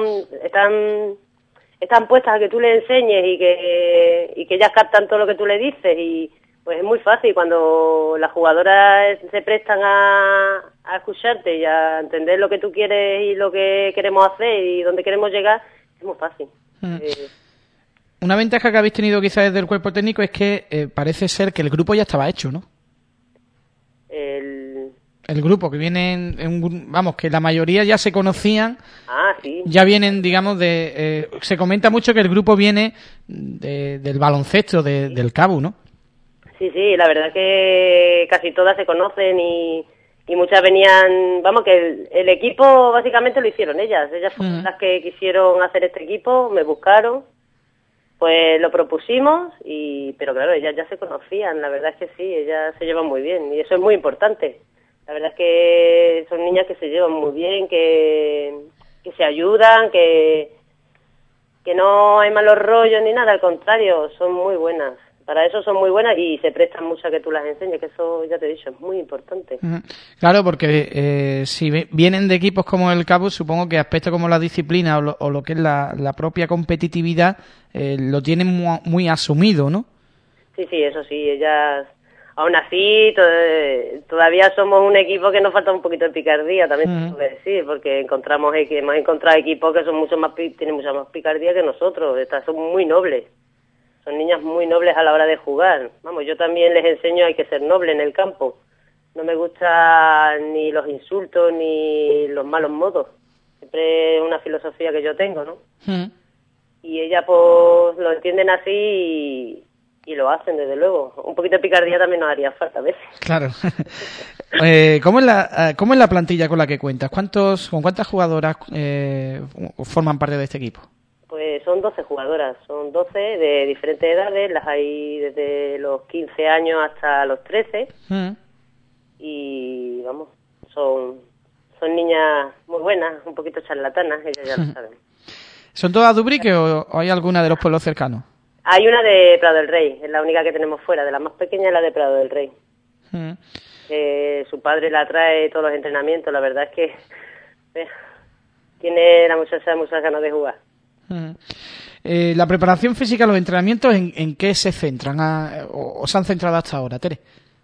están puestas a que tú les enseñes y que ellas captan todo lo que tú le dices y pues es muy fácil cuando las jugadoras se prestan a escucharte y a entender lo que tú quieres y lo que queremos hacer y dónde queremos llegar, es muy fácil. Una ventaja que habéis tenido quizás desde el cuerpo técnico es que parece ser que el grupo ya estaba hecho, ¿no? El grupo, que viene vamos, que la mayoría ya se conocían. Ah, sí. Ya vienen, digamos, se comenta mucho que el grupo viene del baloncesto, del CABU, ¿no? Sí, la verdad que casi todas se conocen y muchas venían, vamos, que el equipo básicamente lo hicieron ellas fueron las que quisieron hacer este equipo, me buscaron, pues lo propusimos, pero claro, ellas ya se conocían, la verdad es que sí, ellas se llevan muy bien y eso es muy importante. La verdad es que son niñas que se llevan muy bien, que se ayudan, que no hay malos rollos ni nada, al contrario, son muy buenas. Para eso son muy buenas y se prestan mucho a que tú las enseñes, que eso, ya te he dicho, es muy importante. Claro, porque si vienen de equipos como el Cabus, supongo que aspectos como la disciplina o lo que es la propia competitividad lo tienen muy asumido, ¿no? Sí, eso sí, ellas... Aún así, todavía somos un equipo que nos falta un poquito de picardía, también se puede decir, porque hemos encontrado equipos que son tienen mucha más picardía que nosotros. Estas son muy nobles. Son niñas muy nobles a la hora de jugar. Vamos, yo también les enseño, hay que ser noble en el campo. No me gustan ni los insultos ni los malos modos. Siempre es una filosofía que yo tengo, ¿no? Y ellas pues lo entienden así y lo hacen, desde luego. Un poquito de picardía también nos haría falta a veces. Claro. ¿Cómo es la plantilla con la que cuentas? ¿Con cuántas jugadoras forman parte de este equipo? Pues son 12 jugadoras, son 12 de diferentes edades, las hay desde los 15 años hasta los 13 y vamos, son niñas muy buenas, un poquito charlatanas, ellas ya lo saben. ¿Son todas de Ubrique o hay alguna de los pueblos cercanos? Hay una de Prado del Rey, es la única que tenemos fuera, de la más pequeña es la de Prado del Rey. Su padre la trae todos los entrenamientos, la verdad es que tiene la muchacha muchas ganas de jugar. La preparación física, los entrenamientos, ¿en qué se centran o se han centrado hasta ahora, Tere?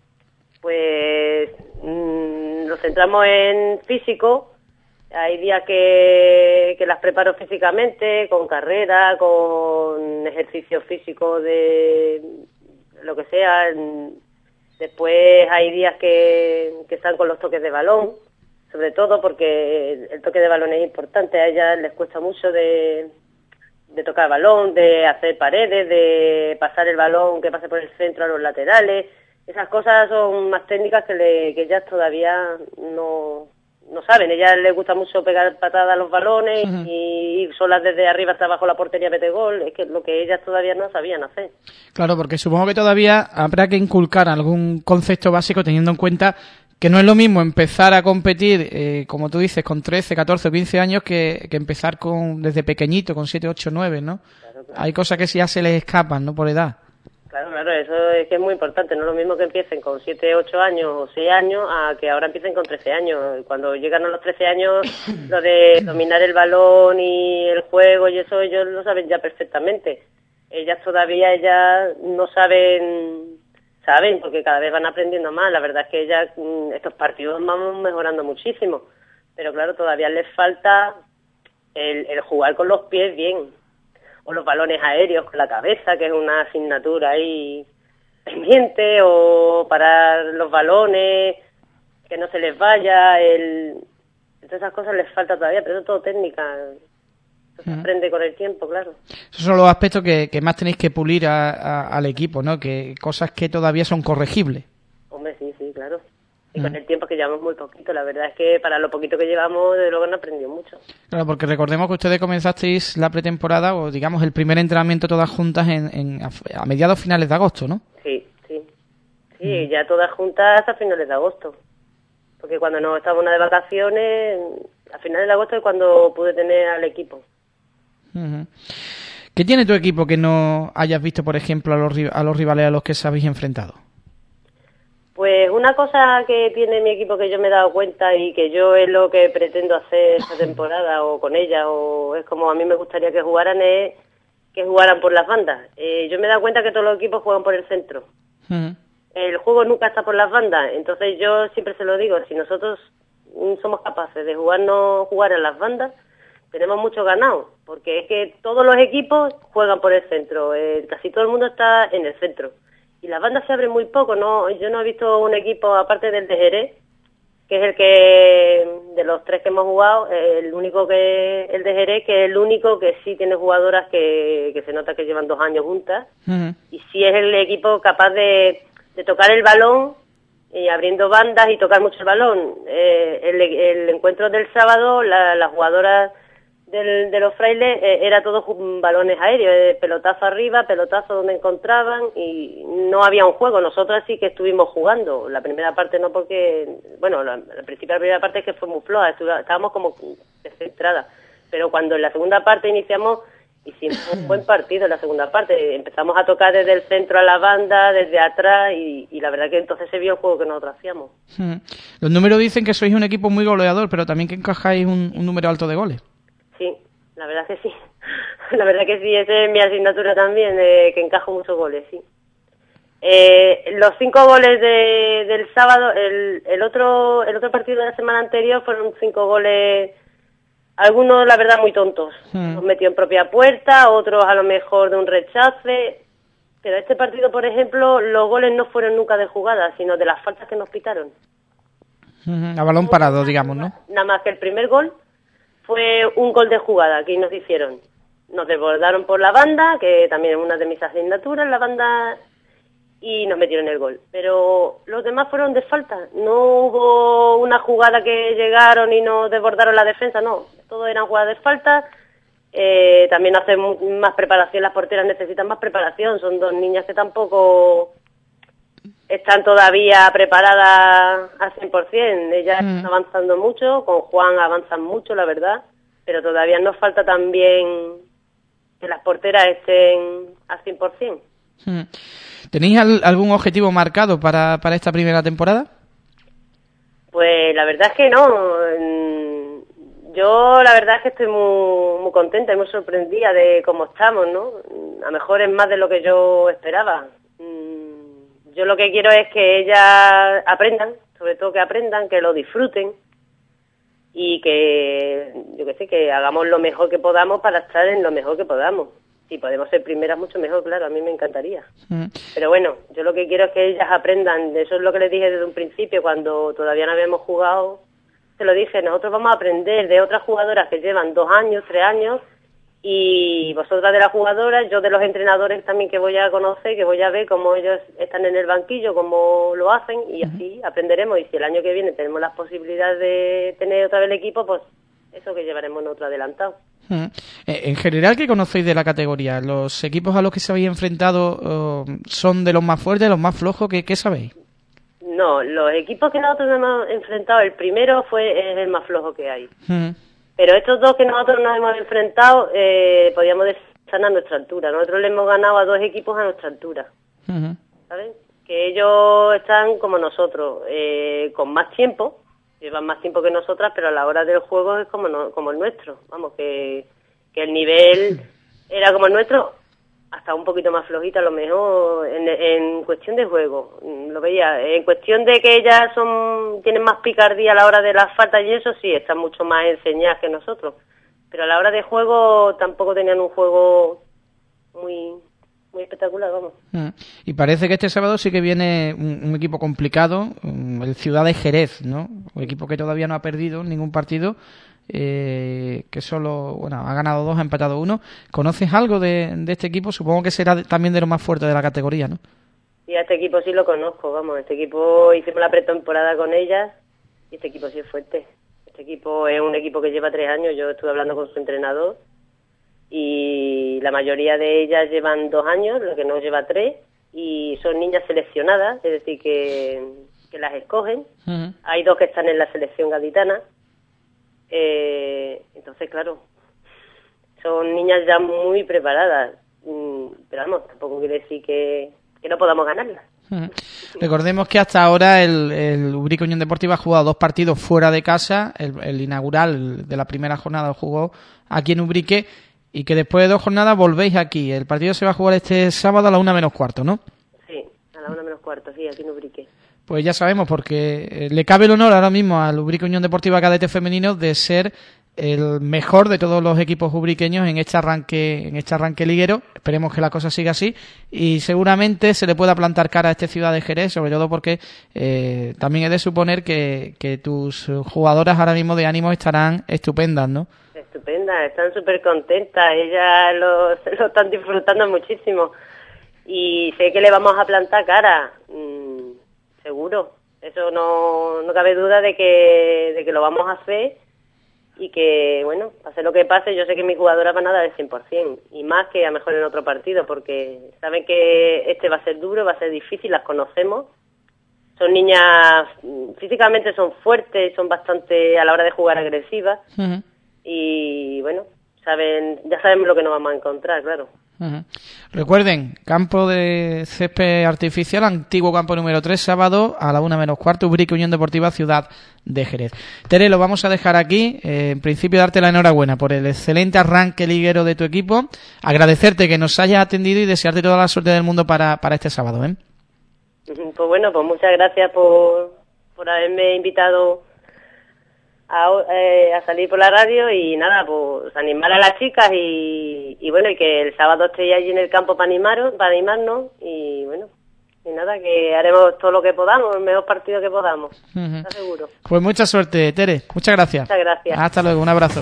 Pues nos centramos en físico. Hay días que las preparo físicamente, con carrera, con ejercicio físico de lo que sea. Después hay días que están con los toques de balón, sobre todo porque el toque de balón es importante. A ellas les cuesta mucho de tocar balón, de hacer paredes, de pasar el balón que pase por el centro a los laterales. Esas cosas son más técnicas que ellas todavía no saben. A ellas les gusta mucho pegar patadas a los balones y ir solas desde arriba hasta abajo la portería a meter gol. Es que lo que ellas todavía no sabían hacer. Claro, porque supongo que todavía habrá que inculcar algún concepto básico teniendo en cuenta que no es lo mismo empezar a competir, como tú dices, con 13, 14 o 15 años que empezar desde pequeñito, con 7, 8, 9, ¿no? Claro. Hay cosas que ya se les escapan, ¿no? Por edad. Claro, eso es que es muy importante. No es lo mismo que empiecen con 7, 8 años o 6 años a que ahora empiecen con 13 años. Cuando llegan a los 13 años, lo de dominar el balón y el juego y eso, ellos lo saben ya perfectamente. Ellas no saben, porque cada vez van aprendiendo más. La verdad es que ellas, estos partidos vamos mejorando muchísimo. Pero claro, todavía les falta el jugar con los pies bien. O los balones aéreos con la cabeza, que es una asignatura ahí pendiente, o parar los balones, que no se les vaya, todas esas cosas les falta todavía, pero eso es todo técnica, eso se aprende con el tiempo, claro. Esos son los aspectos que más tenéis que pulir al equipo, ¿no? Que cosas que todavía son corregibles. Hombre, sí, claro. Y con el tiempo que llevamos muy poquito, la verdad es que para lo poquito que llevamos, desde luego han aprendido mucho. Claro, porque recordemos que ustedes comenzasteis la pretemporada, o digamos el primer entrenamiento todas juntas a mediados finales de agosto, ¿no? Sí, ya todas juntas hasta finales de agosto. Porque cuando nos estábamos de vacaciones, a finales de agosto es cuando pude tener al equipo. ¿Qué tiene tu equipo que no hayas visto, por ejemplo, a los rivales a los que se habéis enfrentado? Pues una cosa que tiene mi equipo que yo me he dado cuenta y que yo es lo que pretendo hacer esta temporada o con ella, o es como a mí me gustaría que jugaran, es que jugaran por las bandas. Yo me he dado cuenta que todos los equipos juegan por el centro. El juego nunca está por las bandas, entonces yo siempre se lo digo, si nosotros somos capaces de jugar en las bandas, tenemos mucho ganado, porque es que todos los equipos juegan por el centro, casi todo el mundo está en el centro. Y las bandas se abren muy poco, yo no he visto un equipo, aparte del de Jerez, que es el que, de los 3 que hemos jugado, el de Jerez, que es el único que sí tiene jugadoras que se nota que llevan 2 años juntas, y sí es el equipo capaz de tocar el balón, y abriendo bandas y tocar mucho el balón. El encuentro del sábado, las jugadoras de los frailes era todo balones aéreos, pelotazo arriba, pelotazo donde encontraban, y no había un juego. Nosotros sí que estuvimos jugando. La primera parte no, porque, bueno, la primera parte es que fue muy floja, estábamos como descentradas. Pero cuando en la segunda parte iniciamos, hicimos un buen partido en la segunda parte. Empezamos a tocar desde el centro a la banda, desde atrás, y la verdad que entonces se vio el juego que nosotros hacíamos. Los números dicen que sois un equipo muy goleador, pero también que encajáis un número alto de goles. Sí, la verdad que sí. La verdad que sí, esa es mi asignatura también, que encajo muchos goles, sí. Los 5 goles del sábado, el otro partido de la semana anterior fueron 5 goles, algunos la verdad muy tontos. Nos metió en propia puerta, otros a lo mejor de un rechace, pero este partido, por ejemplo, los goles no fueron nunca de jugada, sino de las faltas que nos pitaron. A balón parado, digamos, ¿no? Nada más que el primer gol fue un gol de jugada que nos hicieron. Nos desbordaron por la banda, que también es una de mis asignaturas, la banda, y nos metieron el gol. Pero los demás fueron de falta. No hubo una jugada que llegaron y nos desbordaron la defensa, no. Todo eran jugadas de falta. También hacen más preparación, las porteras necesitan más preparación. Son 2 niñas que tampoco están todavía preparadas al 100%. Ellas están avanzando mucho, con Juan avanzan mucho, la verdad. Pero todavía nos falta también que las porteras estén al 100%. ¿Tenéis algún objetivo marcado para esta primera temporada? Pues la verdad es que no. Yo la verdad es que estoy muy contenta y muy sorprendida de cómo estamos, ¿no? A lo mejor es más de lo que yo esperaba. Yo lo que quiero es que ellas aprendan, sobre todo que aprendan, que lo disfruten, y que, yo qué sé, que hagamos lo mejor que podamos para estar en lo mejor que podamos. Si podemos ser primeras, mucho mejor, claro, a mí me encantaría. Pero bueno, yo lo que quiero es que ellas aprendan, eso es lo que les dije desde un principio, cuando todavía no habíamos jugado, te lo dije, nosotros vamos a aprender de otras jugadoras que llevan 2 años, 3 años, y vosotras de las jugadoras, yo de los entrenadores también que voy a conocer, que voy a ver cómo ellos están en el banquillo, cómo lo hacen, y así aprenderemos. Y si el año que viene tenemos las posibilidades de tener otra vez el equipo, pues eso que llevaremos nosotros adelantado. En general, ¿qué conocéis de la categoría? ¿Los equipos a los que se habéis enfrentado son de los más fuertes, los más flojos? ¿Qué sabéis? No, los equipos que nosotros hemos enfrentado, el primero es el más flojo que hay. Pero estos 2 que nosotros nos hemos enfrentado, podríamos decir, están a nuestra altura. Nosotros le hemos ganado a 2 equipos a nuestra altura. ¿Sabes? Que ellos están como nosotros, con más tiempo, llevan más tiempo que nosotras, pero a la hora del juego es como el nuestro. Vamos, que el nivel era como el nuestro, hasta un poquito más flojita a lo mejor en cuestión de juego. Lo veía, en cuestión de que ellas tienen más picardía a la hora de las faltas y eso sí, están mucho más enseñadas que nosotros. Pero a la hora de juego tampoco tenían un juego muy espectacular, vamos. Y parece que este sábado sí que viene un equipo complicado, el Ciudad de Jerez, ¿no? Un equipo que todavía no ha perdido ningún partido, que solo, ha ganado 2, ha empatado 1. ¿Conoces algo de este equipo? Supongo que será también de los más fuertes de la categoría, ¿no? Sí, a este equipo sí lo conozco, vamos. Este equipo hicimos la pretemporada con ellas y este equipo sí es fuerte. Este equipo es un equipo que lleva 3 años, yo estuve hablando con su entrenador y la mayoría de ellas llevan 2 años, lo que no lleva 3, y son niñas seleccionadas, es decir, que las escogen. Hay 2 que están en la selección gaditana. Entonces, claro, son niñas ya muy preparadas, pero vamos, tampoco quiere decir que no podamos ganarlas. Recordemos que hasta ahora el Ubrique Unión Deportiva ha jugado 2 partidos fuera de casa. El inaugural de la primera jornada lo jugó aquí en Ubrique, y que después de 2 jornadas volvéis aquí. El partido se va a jugar este sábado a la 1:15, ¿no? Sí, a la 1:15, sí, aquí en Ubrique. Pues ya sabemos, porque le cabe el honor ahora mismo al Ubrique Unión Deportiva Cadete Femenino de ser el mejor de todos los equipos ubriqueños en este arranque liguero. Esperemos que la cosa siga así y seguramente se le pueda plantar cara a este Ciudad de Jerez, sobre todo porque también he de suponer que tus jugadoras ahora mismo de ánimo estarán estupendas, ¿no? Estupendas, están súper contentas, ellas lo están disfrutando muchísimo y sé que le vamos a plantar cara, seguro, eso no cabe duda de que lo vamos a hacer. Y que, bueno, pase lo que pase, yo sé que mis jugadoras van a dar el 100%, y más que a lo mejor en otro partido, porque saben que este va a ser duro, va a ser difícil, las conocemos. Son niñas, físicamente son fuertes, son bastante, a la hora de jugar, agresivas. Y, bueno, ya sabemos lo que nos vamos a encontrar, claro. Uh-huh. Recuerden, campo de césped artificial, antiguo campo número 3, sábado a la 1:15, Ubrique Unión Deportiva Ciudad de Jerez. Tere, lo vamos a dejar aquí. En principio, darte la enhorabuena por el excelente arranque liguero de tu equipo, agradecerte que nos hayas atendido y desearte toda la suerte del mundo para este sábado, ¿eh? Pues bueno, pues muchas gracias por haberme invitado a salir por la radio y nada, pues animar a las chicas y bueno, y que el sábado estéis allí en el campo para animarnos y bueno, y nada, que haremos todo lo que podamos, el mejor partido que podamos, está seguro. Pues mucha suerte, Tere, muchas gracias. Muchas gracias. Hasta luego, un abrazo.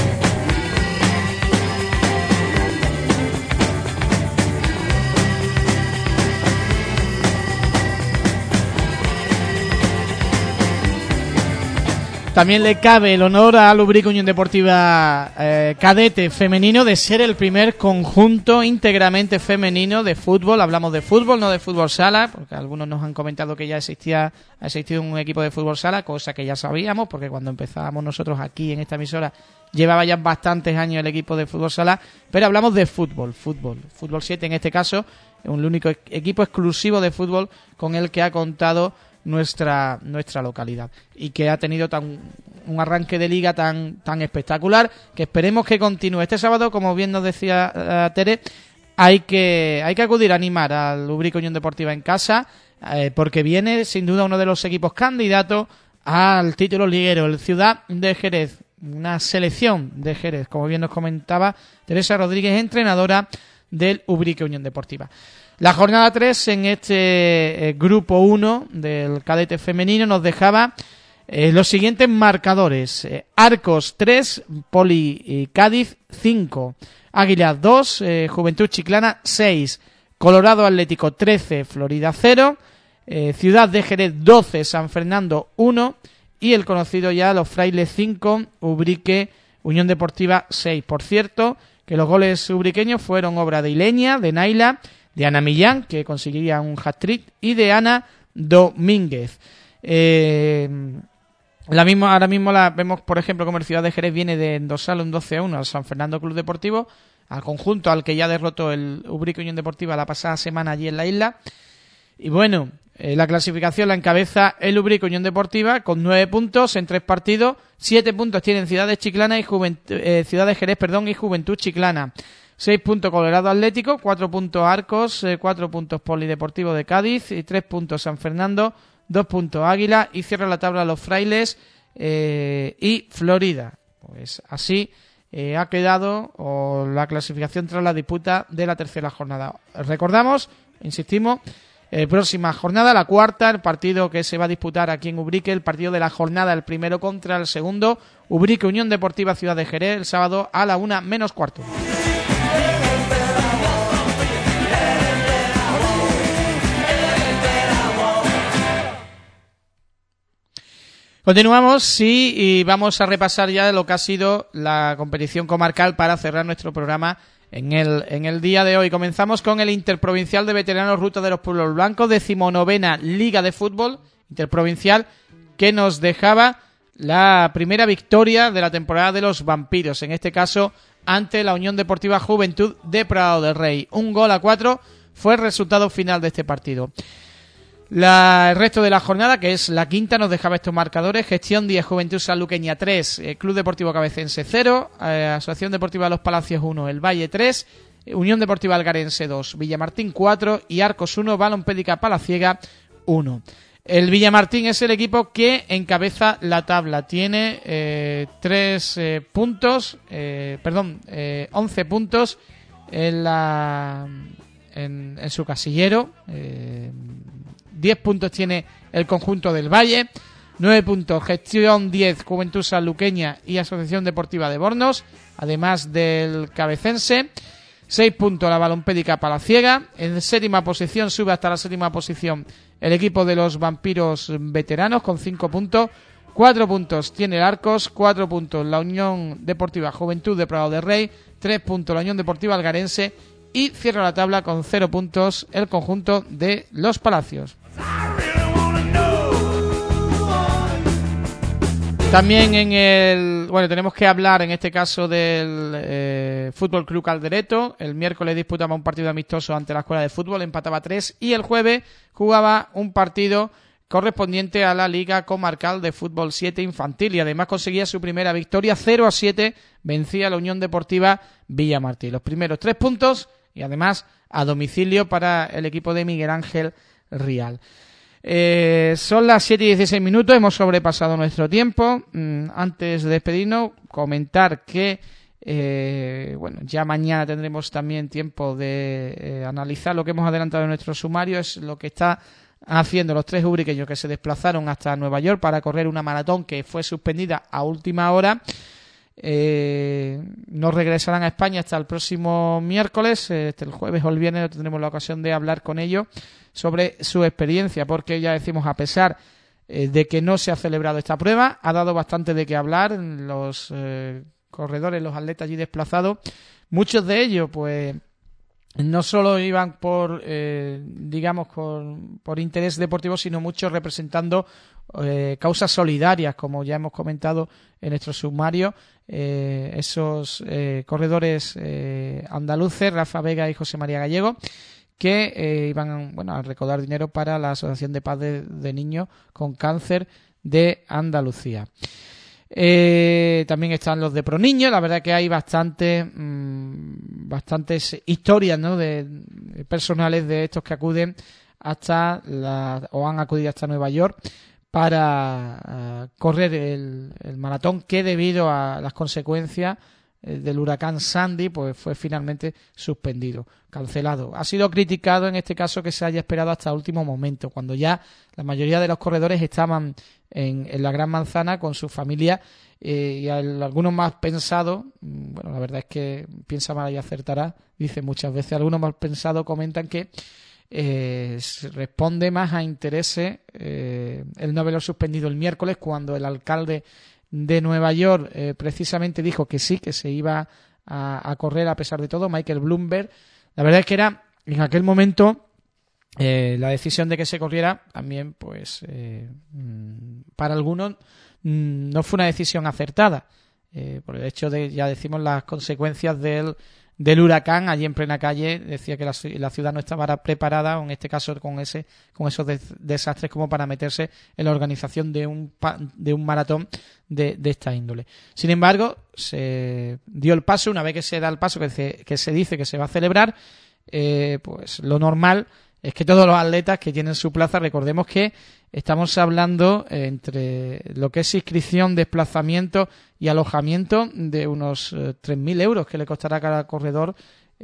También le cabe el honor a Ubrique Unión Deportiva Cadete Femenino de ser el primer conjunto íntegramente femenino de fútbol. Hablamos de fútbol, no de fútbol sala, porque algunos nos han comentado que ya ha existido un equipo de fútbol sala, cosa que ya sabíamos, porque cuando empezábamos nosotros aquí en esta emisora llevaba ya bastantes años el equipo de fútbol sala, pero hablamos de fútbol 7 en este caso, un único equipo exclusivo de fútbol con el que ha contado nuestra localidad y que ha tenido un arranque de liga tan espectacular que esperemos que continúe. Este sábado, como bien nos decía Tere, hay que acudir a animar al Ubrique Unión Deportiva en casa porque viene sin duda uno de los equipos candidatos al título liguero, el Ciudad de Jerez, una selección de Jerez, como bien nos comentaba Teresa Rodríguez, entrenadora del Ubrique Unión Deportiva. La jornada 3 en este grupo 1 del cadete femenino nos dejaba los siguientes marcadores. Arcos 3, Poli Cádiz 5, Águilas 2, Juventud Chiclana 6, Colorado Atlético 13, Florida 0, Ciudad de Jerez 12, San Fernando 1 y el conocido ya Los Frailes 5, Ubrique Unión Deportiva 6. Por cierto, que los goles ubriqueños fueron obra de Ileña, de Naila, de Ana Millán, que conseguiría un hat-trick, y de Ana Domínguez. Ahora mismo la vemos, por ejemplo, como el Ciudad de Jerez viene de endosar un 12-1 al San Fernando Club Deportivo, al conjunto al que ya derrotó el Ubrique Unión Deportiva la pasada semana allí en la isla. Y bueno, la clasificación la encabeza el Ubrique Unión Deportiva con 9 puntos en 3 partidos. 7 puntos tienen Ciudad de Chiclana y Ciudad de Jerez, y Juventud Chiclana. 6 puntos Colorado Atlético, 4 puntos Arcos, 4 puntos Polideportivo de Cádiz, y 3 puntos San Fernando, 2 puntos Águila, y cierra la tabla Los Frailes y Florida. Pues así ha quedado la clasificación tras la disputa de la tercera jornada. Recordamos, insistimos, próxima jornada, la cuarta, el partido que se va a disputar aquí en Ubrique, el partido de la jornada, el primero contra el segundo, Ubrique Unión Deportiva Ciudad de Jerez, el sábado a la 1:15. Continuamos y vamos a repasar ya lo que ha sido la competición comarcal para cerrar nuestro programa en el día de hoy. Comenzamos con el Interprovincial de Veteranos Ruta de los Pueblos Blancos, 19ª Liga de Fútbol Interprovincial, que nos dejaba la primera victoria de la temporada de los Vampiros, en este caso ante la Unión Deportiva Juventud de Prado del Rey. 1-4 fue el resultado final de este partido. El resto de la jornada, que es la quinta, nos dejaba estos marcadores: Gestión 10, Juventud Sanluqueña 3, Club Deportivo Cabecense 0, Asociación Deportiva Los Palacios 1, El Valle 3, Unión Deportiva Algarense 2, Villamartín 4 y Arcos 1, Balompédica Palaciega 1. El Villamartín es el equipo que encabeza la tabla, tiene 11 puntos en su casillero. 10 puntos tiene el conjunto del Valle, 9 puntos Gestión 10, Juventud Sanluqueña y Asociación Deportiva de Bornos, además del Cabecense. 6 puntos la Balompédica Palaciega. En séptima posición, sube hasta la séptima posición el equipo de los Vampiros Veteranos con 5 puntos. 4 puntos tiene el Arcos, 4 puntos la Unión Deportiva Juventud de Prado del Rey, 3 puntos la Unión Deportiva Algarense y cierra la tabla con 0 puntos el conjunto de Los Palacios. También tenemos que hablar en este caso del Fútbol Club Caldereto. El miércoles disputaba un partido amistoso ante la Escuela de Fútbol, empataba 3, y el jueves jugaba un partido correspondiente a la Liga Comarcal de Fútbol 7 Infantil y además conseguía su primera victoria, 0-7, vencía a la Unión Deportiva Villamartí. Los primeros 3 puntos y además a domicilio para el equipo de Miguel Ángel Rial. Son las 7:16, hemos sobrepasado nuestro tiempo. Antes de despedirnos, comentar que ya mañana tendremos también tiempo de analizar lo que hemos adelantado en nuestro sumario, es lo que está haciendo los 3 ubriqueños que se desplazaron hasta Nueva York para correr una maratón que fue suspendida a última hora. No regresarán a España hasta el próximo miércoles. El jueves o el viernes tendremos la ocasión de hablar con ellos sobre su experiencia, porque ya decimos, a pesar de que no se ha celebrado esta prueba, ha dado bastante de qué hablar. Los corredores, los atletas allí desplazados, muchos de ellos pues no solo iban por interés deportivo, sino muchos representando causas solidarias, como ya hemos comentado en nuestro sumario. Esos corredores andaluces, Rafa Vega y José María Gallego, que iban a recaudar dinero para la Asociación de Padres de Niños con Cáncer de Andalucía. También están los de ProNiños. La verdad que hay bastantes historias, ¿no?, de personales de estos que acuden o han acudido hasta Nueva York para correr el maratón, que debido a las consecuencias del huracán Sandy pues fue finalmente suspendido, cancelado. Ha sido criticado en este caso que se haya esperado hasta el último momento, cuando ya la mayoría de los corredores estaban en la Gran Manzana con su familia, y algunos más pensados, la verdad es que piensa mal y acertará, dice muchas veces, algunos más pensados comentan que responde más a intereses el no haberlo suspendido el miércoles, cuando el alcalde de Nueva York precisamente dijo que sí, que se iba a correr a pesar de todo, Michael Bloomberg. La verdad es que era en aquel momento la decisión de que se corriera también, pues para algunos no fue una decisión acertada, por el hecho de, ya decimos, las consecuencias del huracán. Allí en plena calle decía que la ciudad no estaba preparada, o en este caso con esos desastres, como para meterse en la organización de un maratón de esta índole. Sin embargo, se dio el paso. Una vez que se da el paso, que se dice que se va a celebrar, pues lo normal es que todos los atletas que tienen su plaza, recordemos que estamos hablando entre lo que es inscripción, desplazamiento y alojamiento, de unos 3.000 euros que le costará a cada corredor,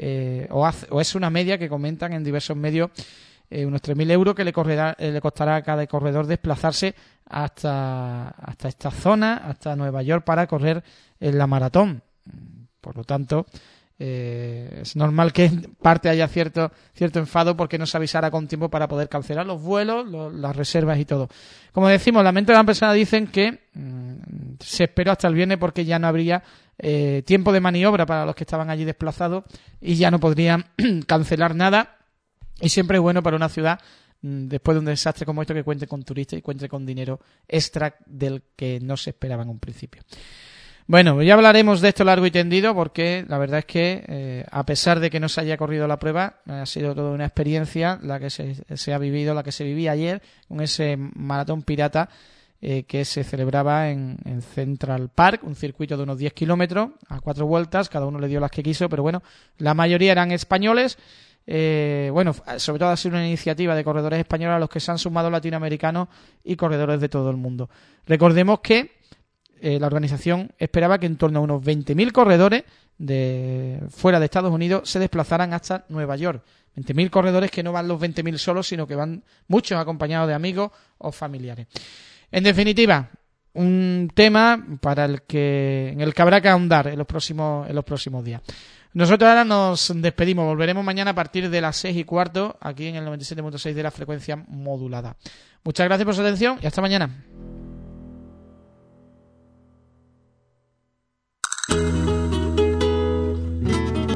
o es una media que comentan en diversos medios, unos 3.000 euros que le costará a cada corredor desplazarse hasta esta zona, hasta Nueva York, para correr en la maratón. Por lo tanto, es normal que en parte haya cierto enfado porque no se avisara con tiempo para poder cancelar los vuelos, las reservas y todo. Como decimos, la mente de la empresa dicen que se esperó hasta el viernes porque ya no habría tiempo de maniobra para los que estaban allí desplazados y ya no podrían cancelar nada. Y siempre es bueno para una ciudad, después de un desastre como esto, que cuente con turistas y cuente con dinero extra del que no se esperaba en un principio. Bueno, ya hablaremos de esto largo y tendido, porque la verdad es que a pesar de que no se haya corrido la prueba, ha sido toda una experiencia la que se ha vivido, la que se vivía ayer con ese maratón pirata que se celebraba en Central Park, un circuito de unos 10 kilómetros a 4 vueltas, cada uno le dio las que quiso, pero bueno, la mayoría eran españoles. Sobre todo ha sido una iniciativa de corredores españoles a los que se han sumado latinoamericanos y corredores de todo el mundo. Recordemos que la organización esperaba que en torno a unos 20.000 corredores fuera de Estados Unidos se desplazaran hasta Nueva York. 20.000 corredores que no van los 20.000 solos, sino que van muchos acompañados de amigos o familiares. En definitiva, un tema en el que habrá que ahondar en los próximos días. Nosotros ahora nos despedimos. Volveremos mañana a partir de las 6:15 aquí en el 97.6 de la frecuencia modulada. Muchas gracias por su atención y hasta mañana.